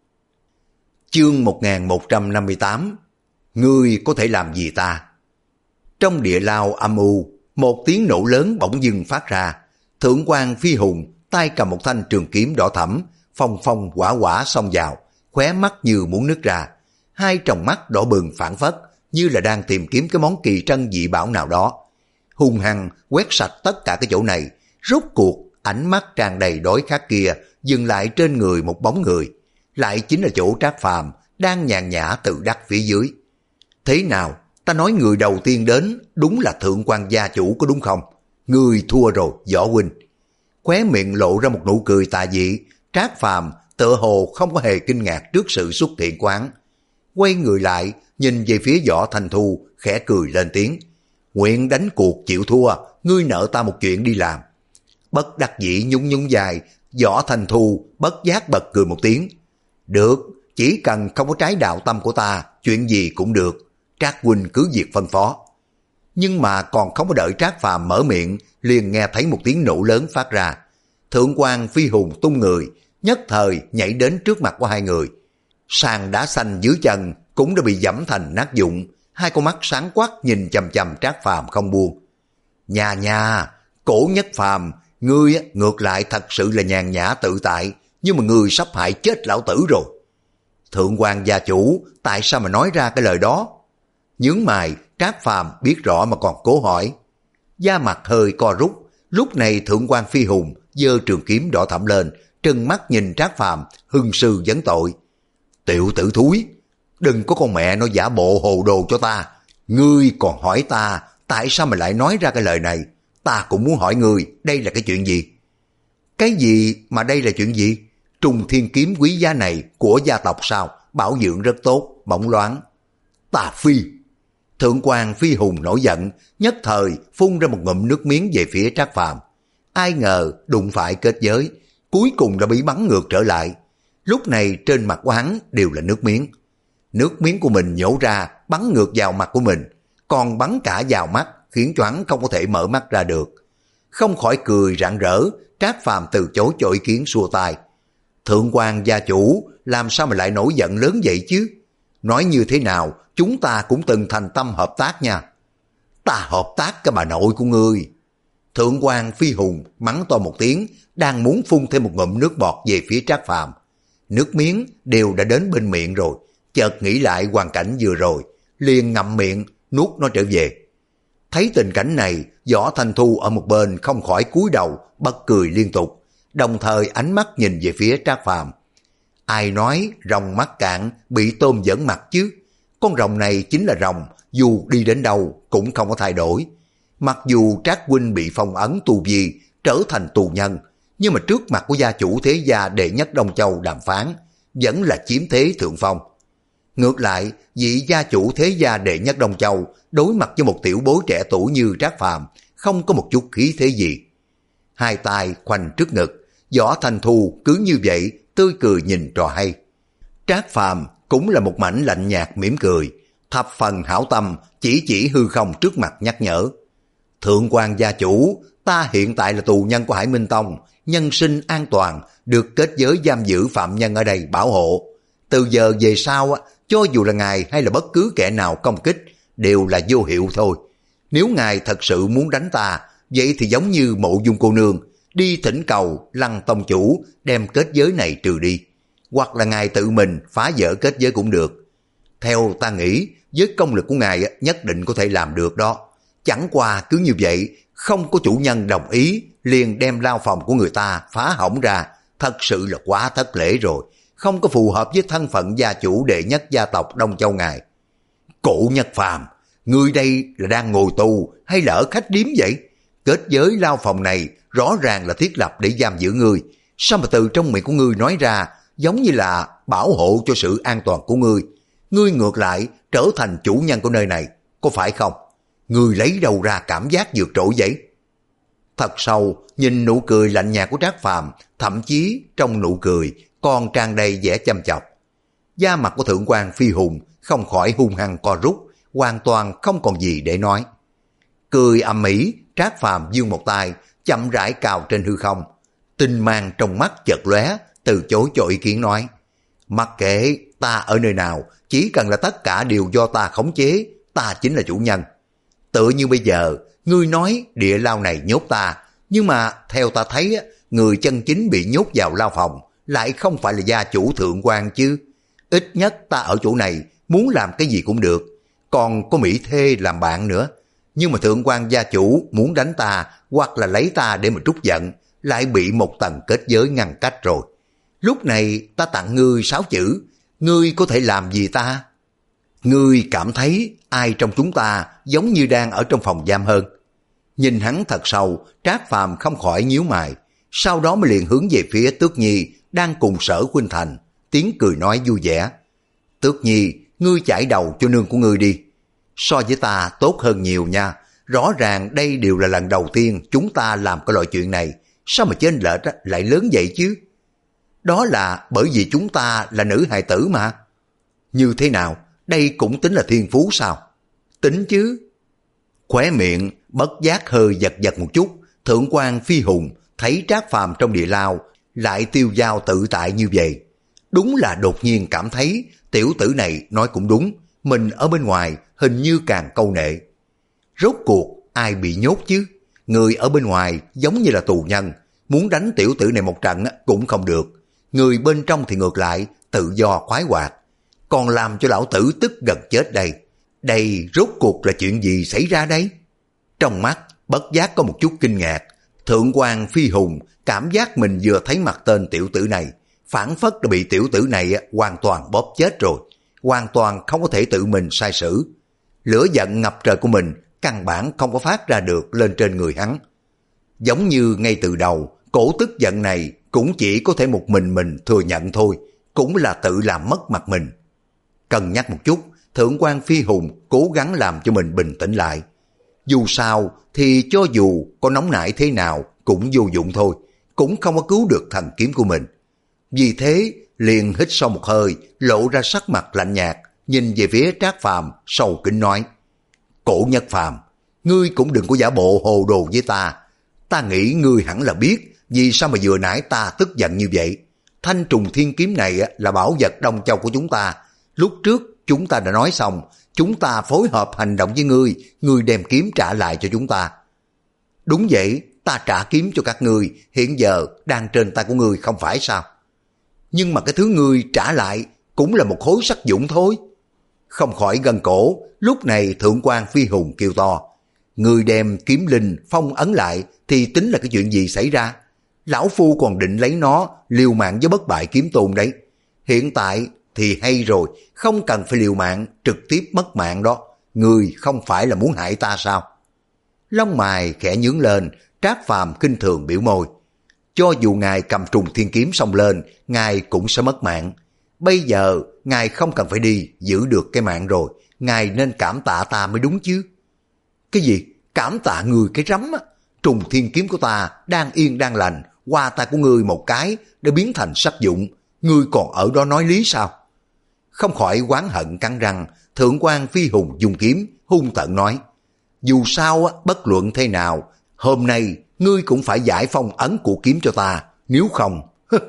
Chương một nghìn một trăm năm mươi tám. Ngươi có thể làm gì ta? Trong địa lao âm u, một tiếng nổ lớn bỗng dưng phát ra. Thượng quan Phi Hùng tay cầm một thanh trường kiếm đỏ thẫm, phong phong quả quả xông vào, khóe mắt như muốn nứt ra. Hai tròng mắt đỏ bừng phản phất, như là đang tìm kiếm cái món kỳ trân dị bảo nào đó. Hung hăng quét sạch tất cả cái chỗ này, rốt cuộc ánh mắt tràn đầy đói khát kia dừng lại trên người một bóng người, lại chính là chỗ Trác Phàm đang nhàn nhã tự đắc phía dưới. Thế nào, ta nói người đầu tiên đến đúng là Thượng quan gia chủ có đúng không? Người thua rồi, Võ huynh. Khóe miệng lộ ra một nụ cười tà dị, Trác Phàm tựa hồ không có hề kinh ngạc trước sự xuất hiện của hắn. Quay người lại, nhìn về phía Võ Thành Thu, khẽ cười lên tiếng. Nguyện đánh cuộc chịu thua, ngươi nợ ta một chuyện đi làm. Bất đắc dĩ nhún nhún dài, Võ Thành Thu bất giác bật cười một tiếng. Được, chỉ cần không có trái đạo tâm của ta, chuyện gì cũng được. Trác huynh cứ việc phân phó. Nhưng mà còn không có đợi Trác Phàm mở miệng, liền nghe thấy một tiếng nổ lớn phát ra. Thượng quan Phi Hùng tung người, nhất thời nhảy đến trước mặt của hai người. Sàn đá xanh dưới chân cũng đã bị giẫm thành nát vụn, hai con mắt sáng quắc nhìn chằm chằm Trác Phàm không buông. Nhà nhà, Cổ Nhất Phàm, ngươi ngược lại thật sự là nhàn nhã tự tại, nhưng mà ngươi sắp hại chết lão tử rồi. Thượng quan gia chủ, tại sao mà nói ra cái lời đó? Nhướng mày, Trác Phàm biết rõ mà còn cố hỏi. Da mặt hơi co rút, lúc này Thượng quan Phi Hùng giơ trường kiếm đỏ thẫm lên, trừng mắt nhìn Trác Phàm, hưng sư vấn tội. Tiểu tử thúi, đừng có con mẹ nó giả bộ hồ đồ cho ta. Ngươi còn hỏi ta, tại sao mà lại nói ra cái lời này? Ta cũng muốn hỏi ngươi, đây là cái chuyện gì? Cái gì mà đây là chuyện gì? Trùng thiên kiếm quý giá này của gia tộc sao? Bảo dưỡng rất tốt, bóng loáng. Tà phi! Thượng quan Phi Hùng nổi giận, nhất thời phun ra một ngụm nước miếng về phía Trác Phàm. Ai ngờ đụng phải kết giới, cuối cùng đã bị bắn ngược trở lại. Lúc này trên mặt của hắn đều là nước miếng. Nước miếng của mình nhổ ra, bắn ngược vào mặt của mình, còn bắn cả vào mắt, khiến cho hắn không có thể mở mắt ra được. Không khỏi cười rạng rỡ, Trác Phàm từ chối cho ý kiến xua tay. Thượng quan gia chủ, làm sao mà lại nổi giận lớn vậy chứ? Nói như thế nào, chúng ta cũng từng thành tâm hợp tác nha. Ta hợp tác cái bà nội của ngươi. Thượng quan Phi Hùng mắng to một tiếng, đang muốn phun thêm một ngụm nước bọt về phía Trác Phàm. Nước miếng đều đã đến bên miệng rồi, chợt nghĩ lại hoàn cảnh vừa rồi, liền ngậm miệng, nuốt nó trở về. Thấy tình cảnh này, Võ Thành Thu ở một bên không khỏi cúi đầu, bật cười liên tục, đồng thời ánh mắt nhìn về phía Trác Phàm. Ai nói rồng mắc cạn bị tôm dẫn mặt chứ? Con rồng này chính là rồng, dù đi đến đâu cũng không có thay đổi. Mặc dù Trác huynh bị phong ấn tù vi, trở thành tù nhân, nhưng mà trước mặt của gia chủ thế gia đệ nhất Đông Châu đàm phán, vẫn là chiếm thế thượng phong. Ngược lại, vị gia chủ thế gia đệ nhất Đông Châu đối mặt với một tiểu bối trẻ tuổi như Trác Phàm, không có một chút khí thế gì. Hai tay khoanh trước ngực, Võ Thành Thu cứ như vậy tươi cười nhìn trò hay. Trác Phàm cũng là một mảnh lạnh nhạt mỉm cười, thập phần hảo tâm chỉ chỉ hư không trước mặt nhắc nhở. Thượng quan gia chủ, ta hiện tại là tù nhân của Hải Minh Tông, nhân sinh an toàn, được kết giới giam giữ phạm nhân ở đây bảo hộ. Từ giờ về sau, cho dù là ngài hay là bất cứ kẻ nào công kích, đều là vô hiệu thôi. Nếu ngài thật sự muốn đánh ta, vậy thì giống như Mộ Dung cô nương, đi thỉnh cầu Lăng tông chủ đem kết giới này trừ đi. Hoặc là ngài tự mình phá vỡ kết giới cũng được. Theo ta nghĩ, với công lực của ngài nhất định có thể làm được đó. Chẳng qua cứ như vậy, không có chủ nhân đồng ý, liền đem lao phòng của người ta phá hỏng ra, thật sự là quá thất lễ rồi, không có phù hợp với thân phận gia chủ đệ nhất gia tộc Đông Châu ngài. Cổ Nhất Phàm, ngươi đây là đang ngồi tù hay là ở khách điếm vậy? Kết giới lao phòng này rõ ràng là thiết lập để giam giữ ngươi, sao mà từ trong miệng của ngươi nói ra giống như là bảo hộ cho sự an toàn của ngươi. Ngươi ngược lại trở thành chủ nhân của nơi này, có phải không? Ngươi lấy đâu ra cảm giác vượt trội vậy? Thật sâu nhìn nụ cười lạnh nhạt của Trác Phàm, thậm chí trong nụ cười còn tràn đầy vẻ chăm chọc. Da mặt của Thượng quan Phi Hùng không khỏi hung hăng co rút, hoàn toàn không còn gì để nói. Cười ầm ĩ, Trác Phàm giương một tay, chậm rãi cào trên hư không. Tinh mang trong mắt chợt lóe, từ chối cho ý kiến nói: mặc kệ ta ở nơi nào, chỉ cần là tất cả đều do ta khống chế, ta chính là chủ nhân. Tựa như bây giờ, ngươi nói địa lao này nhốt ta, nhưng mà theo ta thấy, người chân chính bị nhốt vào lao phòng lại không phải là gia chủ Thượng quan chứ. Ít nhất ta ở chỗ này muốn làm cái gì cũng được, còn có Mỹ Thê làm bạn nữa. Nhưng mà Thượng quan gia chủ muốn đánh ta hoặc là lấy ta để mà trút giận, lại bị một tầng kết giới ngăn cách rồi. Lúc này ta tặng ngươi sáu chữ, ngươi có thể làm gì ta? Ngươi cảm thấy ai trong chúng ta giống như đang ở trong phòng giam hơn? Nhìn hắn thật sâu, Trác Phàm không khỏi nhíu mày, sau đó mới liền hướng về phía Tước Nhi đang cùng Sở Khuynh Thành, tiếng cười nói vui vẻ. Tước Nhi, ngươi chải đầu cho nương của ngươi đi. So với ta tốt hơn nhiều nha, rõ ràng đây đều là lần đầu tiên chúng ta làm cái loại chuyện này, sao mà chênh lệch lại lớn vậy chứ? Đó là bởi vì chúng ta là nữ hài tử mà. Như thế nào, đây cũng tính là thiên phú sao? Tính chứ. Khóe miệng bất giác hơi giật giật một chút, Thượng quan Phi Hùng thấy Trác Phàm trong địa lao lại tiêu dao tự tại như vậy, đúng là đột nhiên cảm thấy tiểu tử này nói cũng đúng, mình ở bên ngoài hình như càng câu nệ. Rốt cuộc ai bị nhốt chứ? Người ở bên ngoài giống như là tù nhân, muốn đánh tiểu tử này một trận cũng không được. Người bên trong thì ngược lại tự do khoái hoạt, còn làm cho lão tử tức gần chết đây. Đây rốt cuộc là chuyện gì xảy ra đây? Trong mắt bất giác có một chút kinh ngạc, Thượng quan Phi Hùng cảm giác mình vừa thấy mặt tên tiểu tử này, phản phất đã bị tiểu tử này hoàn toàn bóp chết rồi, hoàn toàn không có thể tự mình sai xử. Lửa giận ngập trời của mình căn bản không có phát ra được lên trên người hắn. Giống như ngay từ đầu, cổ tức giận này cũng chỉ có thể một mình mình thừa nhận thôi, cũng là tự làm mất mặt mình. Cân nhắc một chút, Thượng quan Phi Hùng cố gắng làm cho mình bình tĩnh lại. Dù sao thì cho dù có nóng nảy thế nào cũng vô dụng thôi, cũng không có cứu được thần kiếm của mình. Vì thế liền hít sâu một hơi, lộ ra sắc mặt lạnh nhạt, nhìn về phía Trác Phàm sâu kính nói: Cổ Nhất Phàm, ngươi cũng đừng có giả bộ hồ đồ với ta. Ta nghĩ ngươi hẳn là biết vì sao mà vừa nãy ta tức giận như vậy. Thanh trùng thiên kiếm này là bảo vật Đông Châu của chúng ta. Lúc trước chúng ta đã nói xong, chúng ta phối hợp hành động với ngươi, ngươi đem kiếm trả lại cho chúng ta. Đúng vậy, ta trả kiếm cho các ngươi, hiện giờ đang trên tay của ngươi không phải sao? Nhưng mà cái thứ ngươi trả lại cũng là một khối sắt vụn thôi. Không khỏi gân cổ, lúc này Thượng quan Phi Hùng kêu to: Ngươi đem kiếm linh phong ấn lại thì tính là cái chuyện gì xảy ra? Lão Phu còn định lấy nó liều mạng với bất bại kiếm tôn đấy. Hiện tại thì hay rồi, không cần phải liều mạng, trực tiếp mất mạng đó. Ngươi không phải là muốn hại ta sao? Lông mày khẽ nhướng lên, Trác Phàm khinh thường biểu môi. Cho dù ngài cầm trùng thiên kiếm xông lên, ngài cũng sẽ mất mạng. Bây giờ ngài không cần phải đi, giữ được cái mạng rồi, ngài nên cảm tạ ta mới đúng chứ. Cái gì? Cảm tạ người cái rắm á? Trùng thiên kiếm của ta đang yên đang lành, qua tay của ngươi một cái đã biến thành sắt vụn, ngươi còn ở đó nói lý sao? Không khỏi oán hận cắn răng, Thượng quan Phi Hùng dùng kiếm hung tợn nói: Dù sao á, bất luận thế nào, hôm nay ngươi cũng phải giải phong ấn của kiếm cho ta, nếu không.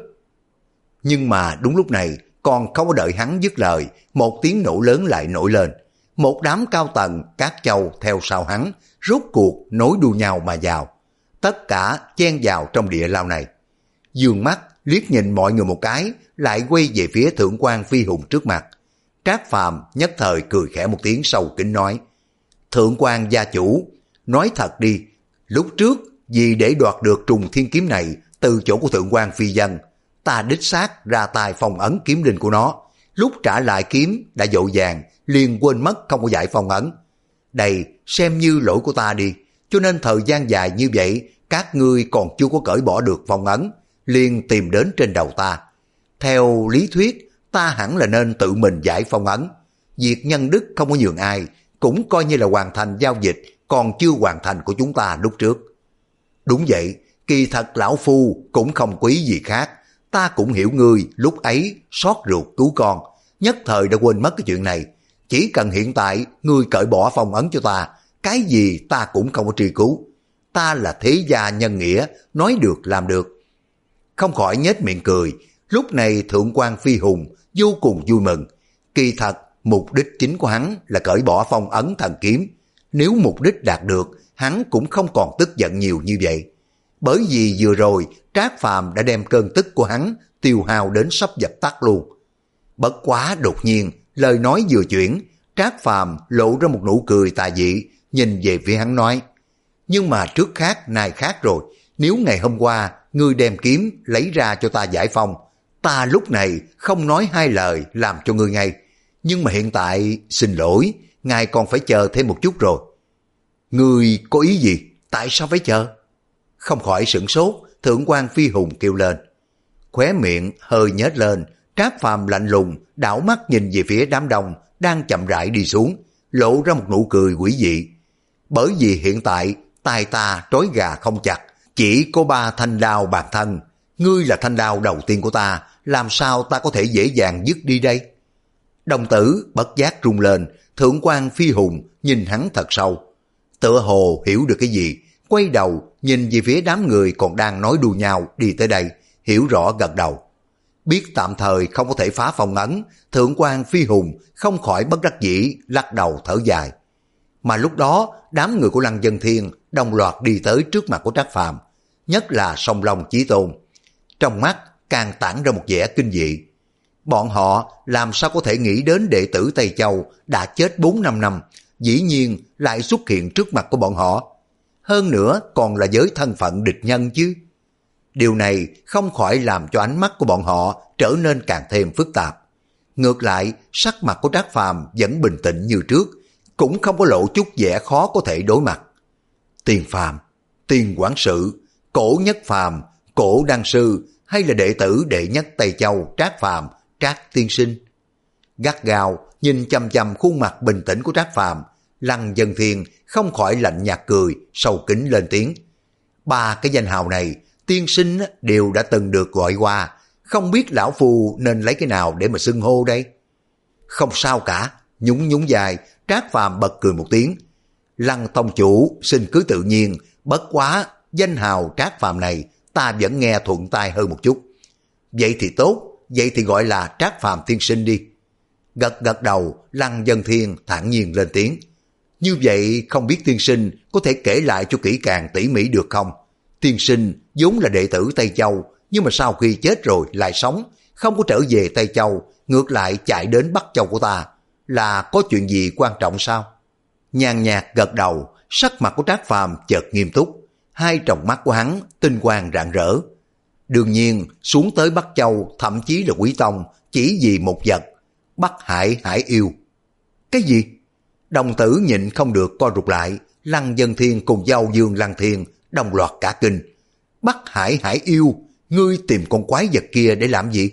Nhưng mà đúng lúc này, còn không có đợi hắn dứt lời, một tiếng nổ lớn lại nổi lên. Một đám cao tầng Cát Châu theo sau hắn, rốt cuộc nối đuôi nhau mà vào. Tất cả chen vào trong địa lao này. Dương mắt liếc nhìn mọi người một cái, lại quay về phía Thượng quan Phi Hùng trước mặt. Trác Phàm nhất thời cười khẽ một tiếng sâu kín nói: Thượng quan gia chủ, nói thật đi, lúc trước vì để đoạt được trùng thiên kiếm này từ chỗ của Thượng quan Phi Dân, ta đích xác ra tay phong ấn kiếm linh của nó. Lúc trả lại kiếm đã vội vàng, liền quên mất không có giải phong ấn. Đây xem như lỗi của ta đi, cho nên thời gian dài như vậy các ngươi còn chưa có cởi bỏ được phong ấn, liền tìm đến trên đầu ta. Theo lý thuyết, ta hẳn là nên tự mình giải phong ấn. Việc nhân đức không có nhường ai, cũng coi như là hoàn thành giao dịch còn chưa hoàn thành của chúng ta lúc trước. Đúng vậy, kỳ thật lão Phu cũng không quý gì khác. Ta cũng hiểu ngươi lúc ấy xót ruột cứu con, nhất thời đã quên mất cái chuyện này. Chỉ cần hiện tại ngươi cởi bỏ phong ấn cho ta, cái gì ta cũng không có truy cứu. Ta là thế gia nhân nghĩa, nói được làm được. Không khỏi nhếch miệng cười. Lúc này Thượng quan Phi Hùng vô cùng vui mừng. Kỳ thật, mục đích chính của hắn là cởi bỏ phong ấn thần kiếm. Nếu mục đích đạt được, hắn cũng không còn tức giận nhiều như vậy. Bởi vì vừa rồi, Trác Phàm đã đem cơn tức của hắn tiêu hao đến sắp dập tắt luôn. Bất quá đột nhiên, lời nói vừa chuyển, Trác Phàm lộ ra một nụ cười tà dị, nhìn về phía hắn nói: nhưng mà trước khác nay khác rồi, nếu ngày hôm qua ngươi đem kiếm lấy ra cho ta giải phong, ta lúc này không nói hai lời làm cho ngươi ngay. Nhưng mà hiện tại, xin lỗi, ngài còn phải chờ thêm một chút rồi. Ngươi có ý gì? Tại sao phải chờ? Không khỏi sửng sốt, Thượng quan Phi Hùng kêu lên. Khóe miệng hơi nhếch lên, Trác Phàm lạnh lùng đảo mắt nhìn về phía đám đông đang chậm rãi đi xuống, lộ ra một nụ cười quỷ dị. Bởi vì hiện tại tay ta trói gà không chặt, chỉ có ba thanh đao bản thân. Ngươi là thanh đao đầu tiên của ta, làm sao ta có thể dễ dàng dứt đi đây? Đồng tử bất giác rung lên, Thượng quan Phi Hùng nhìn hắn thật sâu. Tựa hồ hiểu được cái gì, quay đầu nhìn về phía đám người còn đang nói đùa nhau đi tới đây, hiểu rõ gật đầu. Biết tạm thời không có thể phá phong ấn, Thượng quan Phi Hùng không khỏi bất đắc dĩ lắc đầu thở dài. Mà lúc đó, đám người của Lăng Vân Thiên đồng loạt đi tới trước mặt của Trác Phàm, nhất là Song Long Chí Tôn. Trong mắt càng tản ra một vẻ kinh dị. Bọn họ làm sao có thể nghĩ đến đệ tử Tây Châu đã chết bốn năm năm, dĩ nhiên lại xuất hiện trước mặt của bọn họ. Hơn nữa còn là với thân phận địch nhân chứ. Điều này không khỏi làm cho ánh mắt của bọn họ trở nên càng thêm phức tạp. Ngược lại, sắc mặt của Trác Phàm vẫn bình tĩnh như trước, cũng không có lộ chút vẻ khó có thể đối mặt. Tiền Phàm, Tiền quản sự, Cổ Nhất Phàm, Cổ Đan Sư, hay là đệ tử đệ nhất Tây Châu Trác Phàm, Trác tiên sinh? Gắt gao nhìn chăm chăm khuôn mặt bình tĩnh của Trác Phàm, Lăng Vân Thiên không khỏi lạnh nhạt cười, sâu kính lên tiếng. Ba cái danh hào này, tiên sinh đều đã từng được gọi qua, không biết lão phu nên lấy cái nào để mà xưng hô đây? Không sao cả, nhún nhún dài, Trác Phàm bật cười một tiếng. Lăng tông chủ xin cứ tự nhiên, bất quá danh hào Trác Phàm này ta vẫn nghe thuận tai hơn một chút. Vậy thì tốt, vậy thì gọi là Trác Phàm tiên sinh đi. Gật gật đầu, Lăng Vân Thiên thản nhiên lên tiếng. Như vậy không biết tiên sinh có thể kể lại cho kỹ càng tỉ mỉ được không? Tiên sinh vốn là đệ tử Tây Châu, nhưng mà sau khi chết rồi lại sống, không có trở về Tây Châu, ngược lại chạy đến Bắc Châu của ta. Là có chuyện gì quan trọng sao? Nhàn nhạt gật đầu, sắc mặt của Trác Phàm chợt nghiêm túc, hai tròng mắt của hắn tinh quang rạng rỡ. Đương nhiên xuống tới Bắc Châu, thậm chí là Quý Tông, chỉ vì một vật, Bắc Hải Hải Yêu. Cái gì? Đồng tử nhịn không được co rụt lại, Lăng Vân Thiên cùng Giao Dương Lăng Thiên đồng loạt cả kinh. Bắc Hải Hải Yêu, ngươi tìm con quái vật kia để làm gì?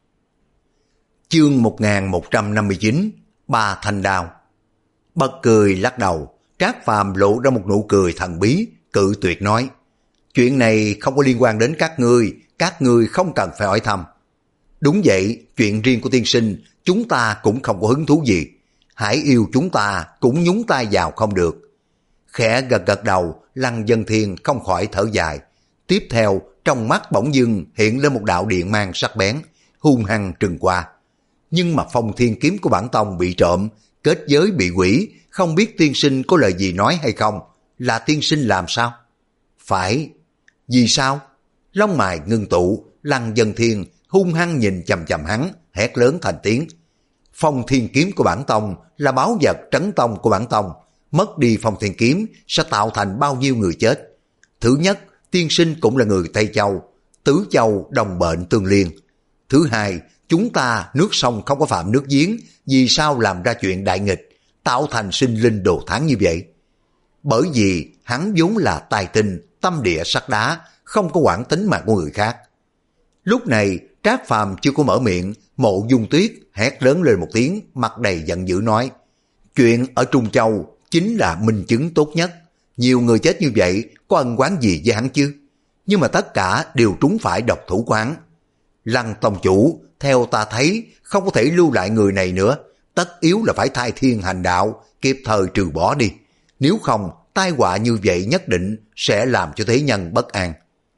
Chương một nghìn một trăm năm mươi chín, Ba Thanh Đao. Bật cười lắc đầu, Trác Phàm lộ ra một nụ cười thần bí, cự tuyệt nói. Chuyện này không có liên quan đến các ngươi, các ngươi không cần phải hỏi thăm. Đúng vậy, chuyện riêng của tiên sinh, chúng ta cũng không có hứng thú gì. Hải yêu chúng ta cũng nhúng tay vào không được. Khẽ gật gật đầu, Lăng Vân Thiên không khỏi thở dài. Tiếp theo, trong mắt bỗng dưng hiện lên một đạo điện mang sắc bén, hung hăng trừng qua. Nhưng mà phong thiên kiếm của bản tông bị trộm, kết giới bị hủy, không biết tiên sinh có lời gì nói hay không? Là tiên sinh làm sao? Phải. Vì sao? Lông mày ngưng tụ, Lăng Vân Thiên hung hăng nhìn chằm chằm hắn, hét lớn thành tiếng. Phong thiên kiếm của bản tông là báu vật trấn tông của bản tông. Mất đi phong thiên kiếm sẽ tạo thành bao nhiêu người chết? Thứ nhất, tiên sinh cũng là người Tây Châu, tứ châu đồng bệnh tương liên. Thứ hai, chúng ta nước sông không có phạm nước giếng, vì sao làm ra chuyện đại nghịch, tạo thành sinh linh đồ thán như vậy? Bởi vì hắn vốn là tài tinh, tâm địa sắt đá, không có quản tính mạng của người khác. Lúc này, Trác Phàm chưa có mở miệng, Mộ Dung Tuyết hét lớn lên một tiếng, mặt đầy giận dữ nói. Chuyện ở Trung Châu chính là minh chứng tốt nhất. Nhiều người chết như vậy, có ân oán gì với hắn chứ? Nhưng mà tất cả đều trúng phải độc thủ của hắn. Lăng tông chủ, theo ta thấy, không có thể lưu lại người này nữa, tất yếu là phải thay thiên hành đạo, kịp thời trừ bỏ đi. Nếu không, tai họa như vậy nhất định sẽ làm cho thế nhân bất an.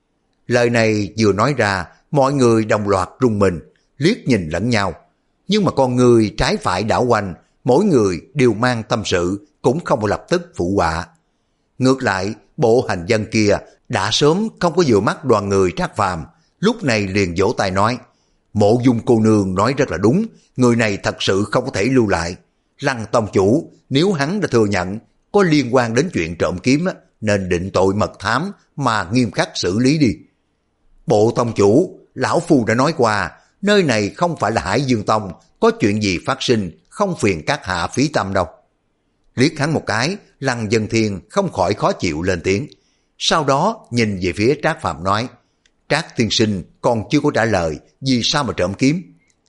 Lời này vừa nói ra, mọi người đồng loạt rung mình, liếc nhìn lẫn nhau. Nhưng mà con người trái phải đảo quanh, mỗi người đều mang tâm sự, cũng không lập tức phụ họa. Ngược lại, bộ hành dân kia đã sớm không có vừa mắt đoàn người Trác Phàm, lúc này liền vỗ tay nói, Mộ Dung cô nương nói rất là đúng, người này thật sự không có thể lưu lại. Lăng tông chủ, nếu hắn đã thừa nhận có liên quan đến chuyện trộm kiếm, nên định tội mật thám mà nghiêm khắc xử lý đi. Bộ tông chủ, lão phu đã nói qua, nơi này không phải là Hải Dương Tông, có chuyện gì phát sinh, không phiền các hạ phí tâm đâu. Liếc hắn một cái, Lăng Dân Thiên không khỏi khó chịu lên tiếng. Sau đó nhìn về phía Trác Phàm nói, Trác tiên sinh còn chưa có trả lời, vì sao mà trộm kiếm?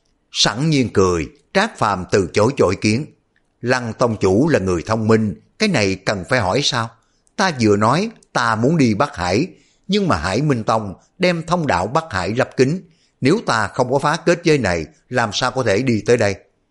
Sẵn nhiên cười, Trác Phàm từ chối cho ý kiến. Lăng tông chủ là người thông minh, cái này cần phải hỏi sao? Ta vừa nói ta muốn đi Bắc Hải, nhưng mà Hải Minh Tông đem thông đạo Bắc Hải lấp kín, nếu ta không có phá kết giới này, làm sao có thể đi tới đây?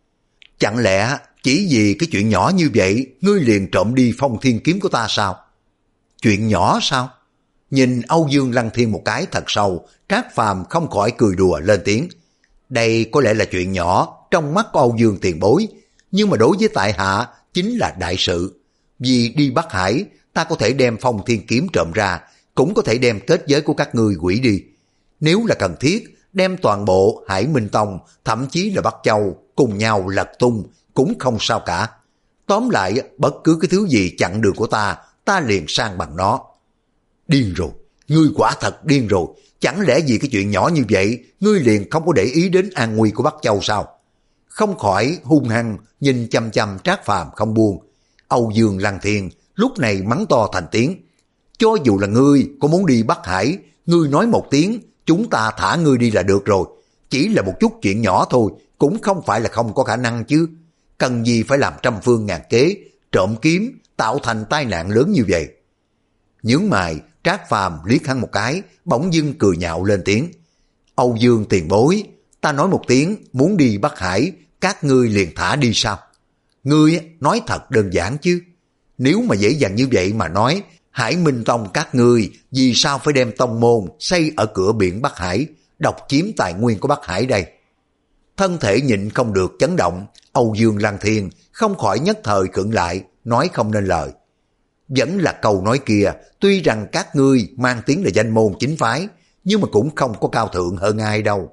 Chẳng lẽ chỉ vì cái chuyện nhỏ như vậy, ngươi liền trộm đi phong thiên kiếm của ta sao? Chuyện nhỏ sao? Nhìn Âu Dương Lăng Thiên một cái thật sâu, Trác Phàm không khỏi cười đùa lên tiếng. Đây có lẽ là chuyện nhỏ trong mắt của Âu Dương tiền bối, nhưng mà đối với tại hạ chính là đại sự. Vì đi Bắc Hải, ta có thể đem phong thiên kiếm trộm ra, cũng có thể đem kết giới của các ngươi hủy đi. Nếu là cần thiết, đem toàn bộ Hải Minh Tông, thậm chí là Bắc Châu cùng nhau lật tung, cũng không sao cả. Tóm lại, bất cứ cái thứ gì chặn đường của ta, ta liền sang bằng nó. Điên rồi, ngươi quả thật điên rồi. Chẳng lẽ vì cái chuyện nhỏ như vậy, ngươi liền không có để ý đến an nguy của Bắc Châu sao? Không khỏi hung hăng nhìn chăm chăm Trác Phàm không buông. Âu Dương Lăng Thiên lúc này mắng to thành tiếng. Cho dù là ngươi có muốn đi Bắc Hải, ngươi nói một tiếng, chúng ta thả ngươi đi là được rồi. Chỉ là một chút chuyện nhỏ thôi, cũng không phải là không có khả năng chứ. Cần gì phải làm trăm phương ngàn kế, trộm kiếm, tạo thành tai nạn lớn như vậy. Nhướng mày, Trác Phàm liếc hắn một cái, bỗng dưng cười nhạo lên tiếng. Âu Dương tiền bối, ta nói một tiếng, muốn đi Bắc Hải, các ngươi liền thả đi sao? Ngươi nói thật đơn giản chứ. Nếu mà dễ dàng như vậy mà nói, Hải Minh Tông các ngươi vì sao phải đem tông môn xây ở cửa biển Bắc Hải, độc chiếm tài nguyên của Bắc Hải đây? Thân thể nhịn không được chấn động, Âu Dương Lăng Thiên không khỏi nhất thời khựng lại, nói không nên lời. Vẫn là câu nói kia, tuy rằng các ngươi mang tiếng là danh môn chính phái, nhưng mà cũng không có cao thượng hơn ai đâu.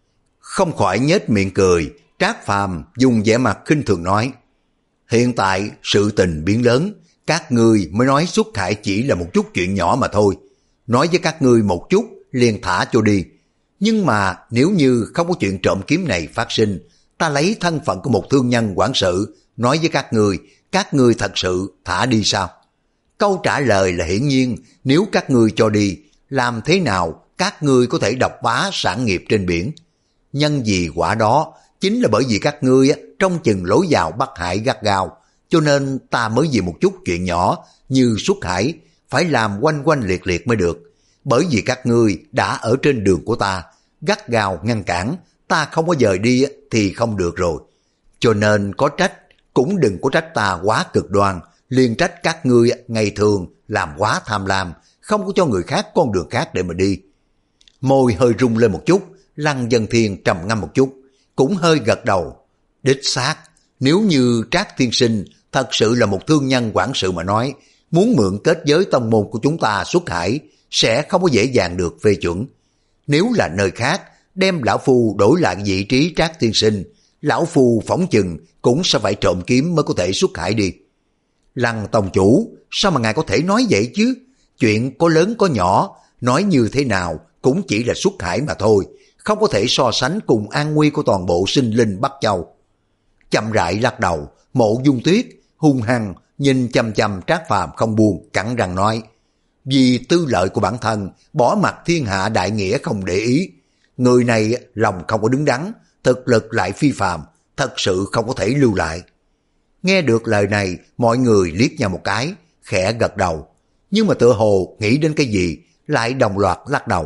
Không khỏi nhếch miệng cười, Trác Phàm dùng vẻ mặt khinh thường nói, hiện tại sự tình biến lớn, các ngươi mới nói xuất hải chỉ là một chút chuyện nhỏ mà thôi. Nói với các ngươi một chút, liền thả cho đi. Nhưng mà nếu như không có chuyện trộm kiếm này phát sinh, ta lấy thân phận của một thương nhân quản sự, nói với các ngươi, các ngươi thật sự thả đi sao? Câu trả lời là hiển nhiên, nếu các ngươi cho đi, làm thế nào các ngươi có thể độc bá sản nghiệp trên biển? Nhân vì quả đó, chính là bởi vì các ngươi trong chừng lối vào Bắc Hải gắt gao, cho nên ta mới vì một chút chuyện nhỏ như xuất hải, phải làm quanh quanh liệt liệt mới được. Bởi vì các ngươi đã ở trên đường của ta, gắt gao ngăn cản, ta không có dời đi thì không được rồi. Cho nên có trách, cũng đừng có trách ta quá cực đoan, liền trách các ngươi ngày thường làm quá tham lam, không có cho người khác con đường khác để mà đi. Môi hơi rung lên một chút, Lăng Dân Thiên trầm ngâm một chút, cũng hơi gật đầu. Đích xác, nếu như Trác tiên sinh thật sự là một thương nhân quản sự mà nói, muốn mượn kết giới tông môn của chúng ta xuất hải, sẽ không có dễ dàng được phê chuẩn. Nếu là nơi khác, đem lão phu đổi lại vị trí Trác tiên sinh, lão phu phỏng chừng cũng sẽ phải trộm kiếm mới có thể xuất hải đi. Lăng tông chủ, sao mà ngài có thể nói vậy chứ? Chuyện có lớn có nhỏ, nói như thế nào cũng chỉ là xuất hải mà thôi, không có thể so sánh cùng an nguy của toàn bộ sinh linh Bắc Châu. Chậm rãi lắc đầu, Mộ Dung Tuyết hung hăng nhìn chăm chăm Trác Phàm không buông, cắn răng nói, vì tư lợi của bản thân, bỏ mặt thiên hạ đại nghĩa không để ý. Người này lòng không có đứng đắn, thực lực lại phi phàm, thật sự không có thể lưu lại. Nghe được lời này, mọi người liếc nhau một cái, khẽ gật đầu, nhưng mà tựa hồ nghĩ đến cái gì, lại đồng loạt lắc đầu.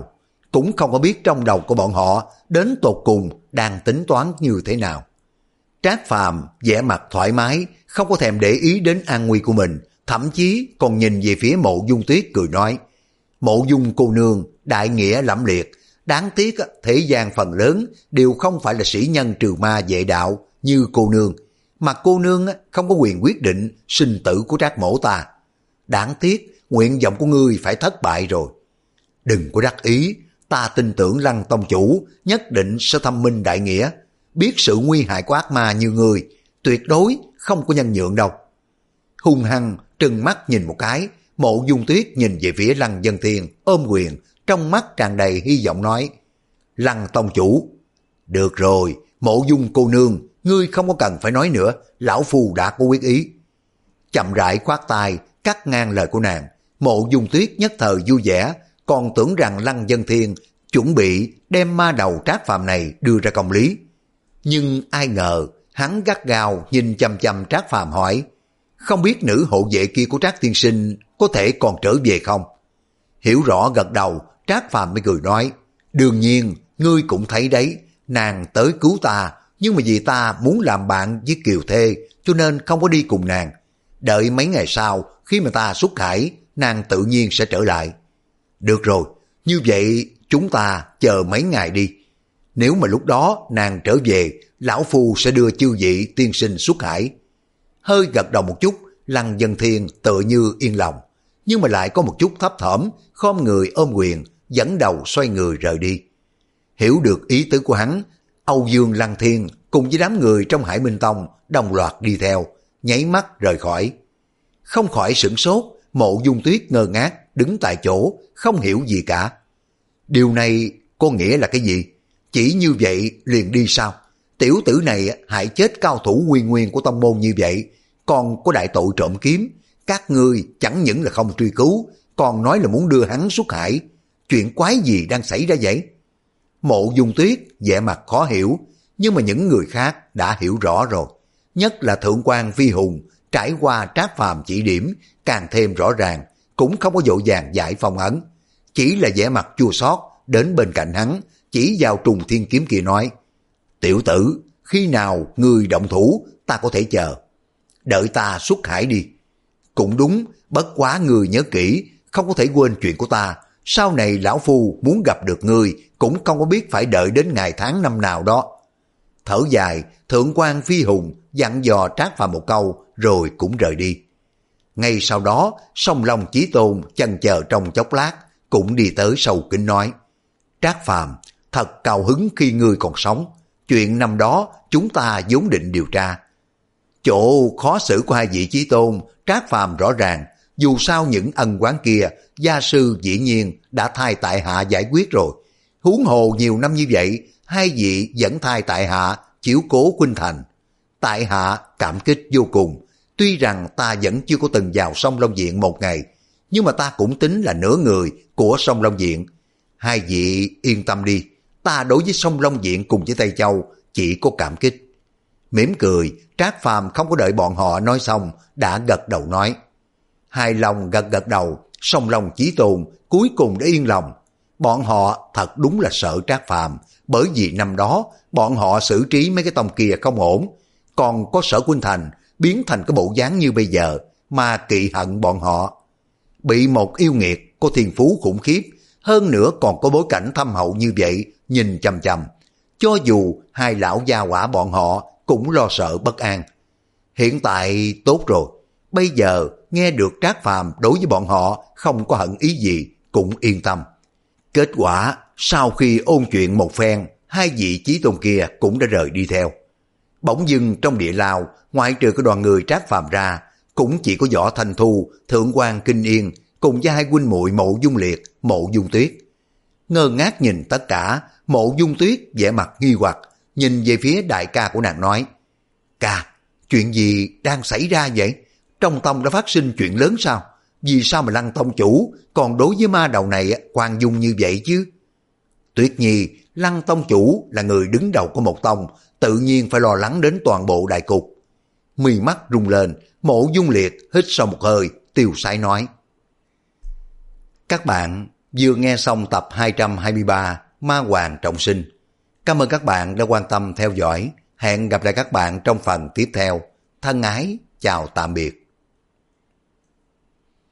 cũng không có biết trong đầu của bọn họ đến tột cùng đang tính toán như thế nào. Trác Phàm vẻ mặt thoải mái, không có thèm để ý đến an nguy của mình, thậm chí còn nhìn về phía Mộ Dung Tuyết cười nói, Mộ Dung cô nương, đại nghĩa lẫm liệt, đáng tiếc thế gian phần lớn đều không phải là sĩ nhân trừ ma vệ đạo như cô nương, mà cô nương không có quyền quyết định sinh tử của Trác mỗ ta. Đáng tiếc, nguyện vọng của ngươi phải thất bại rồi. Đừng có đắc ý, ta tin tưởng Lăng tông chủ nhất định sẽ thâm minh đại nghĩa, biết sự nguy hại của ác ma như ngươi, tuyệt đối không có nhân nhượng đâu. Hung hăng trừng mắt nhìn một cái, Mộ Dung Tuyết nhìn về phía Lăng Vân Thiên ôm quyền, trong mắt tràn đầy hy vọng nói, Lăng tông chủ. Được rồi, Mộ Dung cô nương, ngươi không có cần phải nói nữa, lão phu đã có quyết ý. Chậm rãi khoát tay, cắt ngang lời của nàng. Mộ Dung Tuyết nhất thời vui vẻ, còn tưởng rằng Lăng Vân Thiên chuẩn bị đem ma đầu Trác Phàm này đưa ra công lý. Nhưng ai ngờ, hắn gắt gao nhìn chăm chăm Trác Phàm hỏi, không biết nữ hộ vệ kia của Trác tiên sinh có thể còn trở về không? Hiểu rõ gật đầu, Trác Phàm mới cười nói, đương nhiên, ngươi cũng thấy đấy, nàng tới cứu ta, nhưng mà vì ta muốn làm bạn với Kiều Thê, cho nên không có đi cùng nàng. Đợi mấy ngày sau, khi mà ta xuất hải, nàng tự nhiên sẽ trở lại. Được rồi, như vậy chúng ta chờ mấy ngày đi. Nếu mà lúc đó nàng trở về, lão phu sẽ đưa chư vị tiên sinh xuất hải. Hơi gật đầu một chút, Lăng Vân Thiên tự như yên lòng, nhưng mà lại có một chút thấp thỏm, khom người ôm quyền, dẫn đầu xoay người rời đi. Hiểu được ý tứ của hắn, Âu Dương Lăng Thiên cùng với đám người trong Hải Minh Tông đồng loạt đi theo, nháy mắt rời khỏi. Không khỏi sửng sốt, Mộ Dung Tuyết ngơ ngác đứng tại chỗ, không hiểu gì cả. Điều này có nghĩa là cái gì? Chỉ như vậy liền đi sao? Tiểu tử này hại chết cao thủ quy nguyên của tông môn như vậy, còn có đại tội trộm kiếm, các ngươi chẳng những là không truy cứu, còn nói là muốn đưa hắn xuất hải. Chuyện quái gì đang xảy ra vậy? Mộ Dung Tuyết vẻ mặt khó hiểu, nhưng mà những người khác đã hiểu rõ rồi. Nhất là Thượng quan Phi Hùng, trải qua Trác Phàm chỉ điểm, càng thêm rõ ràng, cũng không có vội vàng giải phong ấn. Chỉ là vẻ mặt chua xót đến bên cạnh hắn, chỉ vào trùng thiên kiếm kia nói, tiểu tử, khi nào ngươi động thủ, ta có thể chờ. Đợi ta xuất hải đi. Cũng đúng, bất quá ngươi nhớ kỹ, không có thể quên chuyện của ta. Sau này lão phu muốn gặp được ngươi, cũng không có biết phải đợi đến ngày tháng năm nào đó. Thở dài, Thượng quan Phi Hùng dặn dò Trác Phàm một câu, rồi cũng rời đi. Ngay sau đó, Song Long Chí Tôn chần chờ trong chốc lát, cũng đi tới sâu kính nói, Trác Phàm, thật cao hứng khi ngươi còn sống. Chuyện năm đó chúng ta vốn định điều tra. Chỗ khó xử của hai vị Chí Tôn, Trác Phàm rõ ràng, dù sao những ân oán kia, gia sư dĩ nhiên đã thay tại hạ giải quyết rồi. Huống hồ nhiều năm như vậy, hai vị vẫn thay tại hạ chiếu cố Khuynh Thành. Tại hạ cảm kích vô cùng. Tuy rằng ta vẫn chưa có từng vào Sông Long Viện một ngày, nhưng mà ta cũng tính là nửa người của Sông Long Viện. Hai vị yên tâm đi, ta đối với Sông Long Viện cùng với Tây Châu chỉ có cảm kích. Mỉm cười, Trác Phàm không có đợi bọn họ nói xong, đã gật đầu nói. Hài lòng gật gật đầu, Song Long Chí Tôn cuối cùng đã yên lòng. Bọn họ thật đúng là sợ Trác Phàm, bởi vì năm đó bọn họ xử trí mấy cái tông kia không ổn, còn có Sở Khuynh Thành biến thành cái bộ dáng như bây giờ mà kỵ hận bọn họ. Bị một yêu nghiệt có thiên phú khủng khiếp, hơn nữa còn có bối cảnh thâm hậu như vậy nhìn chằm chằm, cho dù hai lão gia hỏa bọn họ cũng lo sợ bất an. Hiện tại tốt rồi, bây giờ nghe được Trác Phàm đối với bọn họ không có hận ý gì, cũng yên tâm. Kết quả, sau khi ôn chuyện một phen, hai vị Chí Tôn kia cũng đã rời đi theo. Bỗng dưng trong địa lao, ngoại trừ cái đoàn người Trác Phàm ra, cũng chỉ có Võ Thanh Thu, Thượng quan Kinh Yên cùng với hai huynh muội Mộ Dung Liệt, Mộ Dung Tuyết. Ngơ ngác nhìn tất cả, Mộ Dung Tuyết vẻ mặt nghi hoặc, nhìn về phía đại ca của nàng nói, ca, chuyện gì đang xảy ra vậy? Trong tông đã phát sinh chuyện lớn sao? Vì sao mà Lăng tông chủ còn đối với ma đầu này khoan dung như vậy chứ? Tuyết Nhi, Lăng tông chủ là người đứng đầu của một tông, tự nhiên phải lo lắng đến toàn bộ đại cục. Mi mắt rung lên, Mộ Dung Liệt hít sâu một hơi, tiêu sái nói. Các bạn vừa nghe xong tập hai trăm hai mươi ba Ma Hoàng Trọng Sinh. Cảm ơn các bạn đã quan tâm theo dõi. Hẹn gặp lại các bạn trong phần tiếp theo. Thân ái, chào tạm biệt.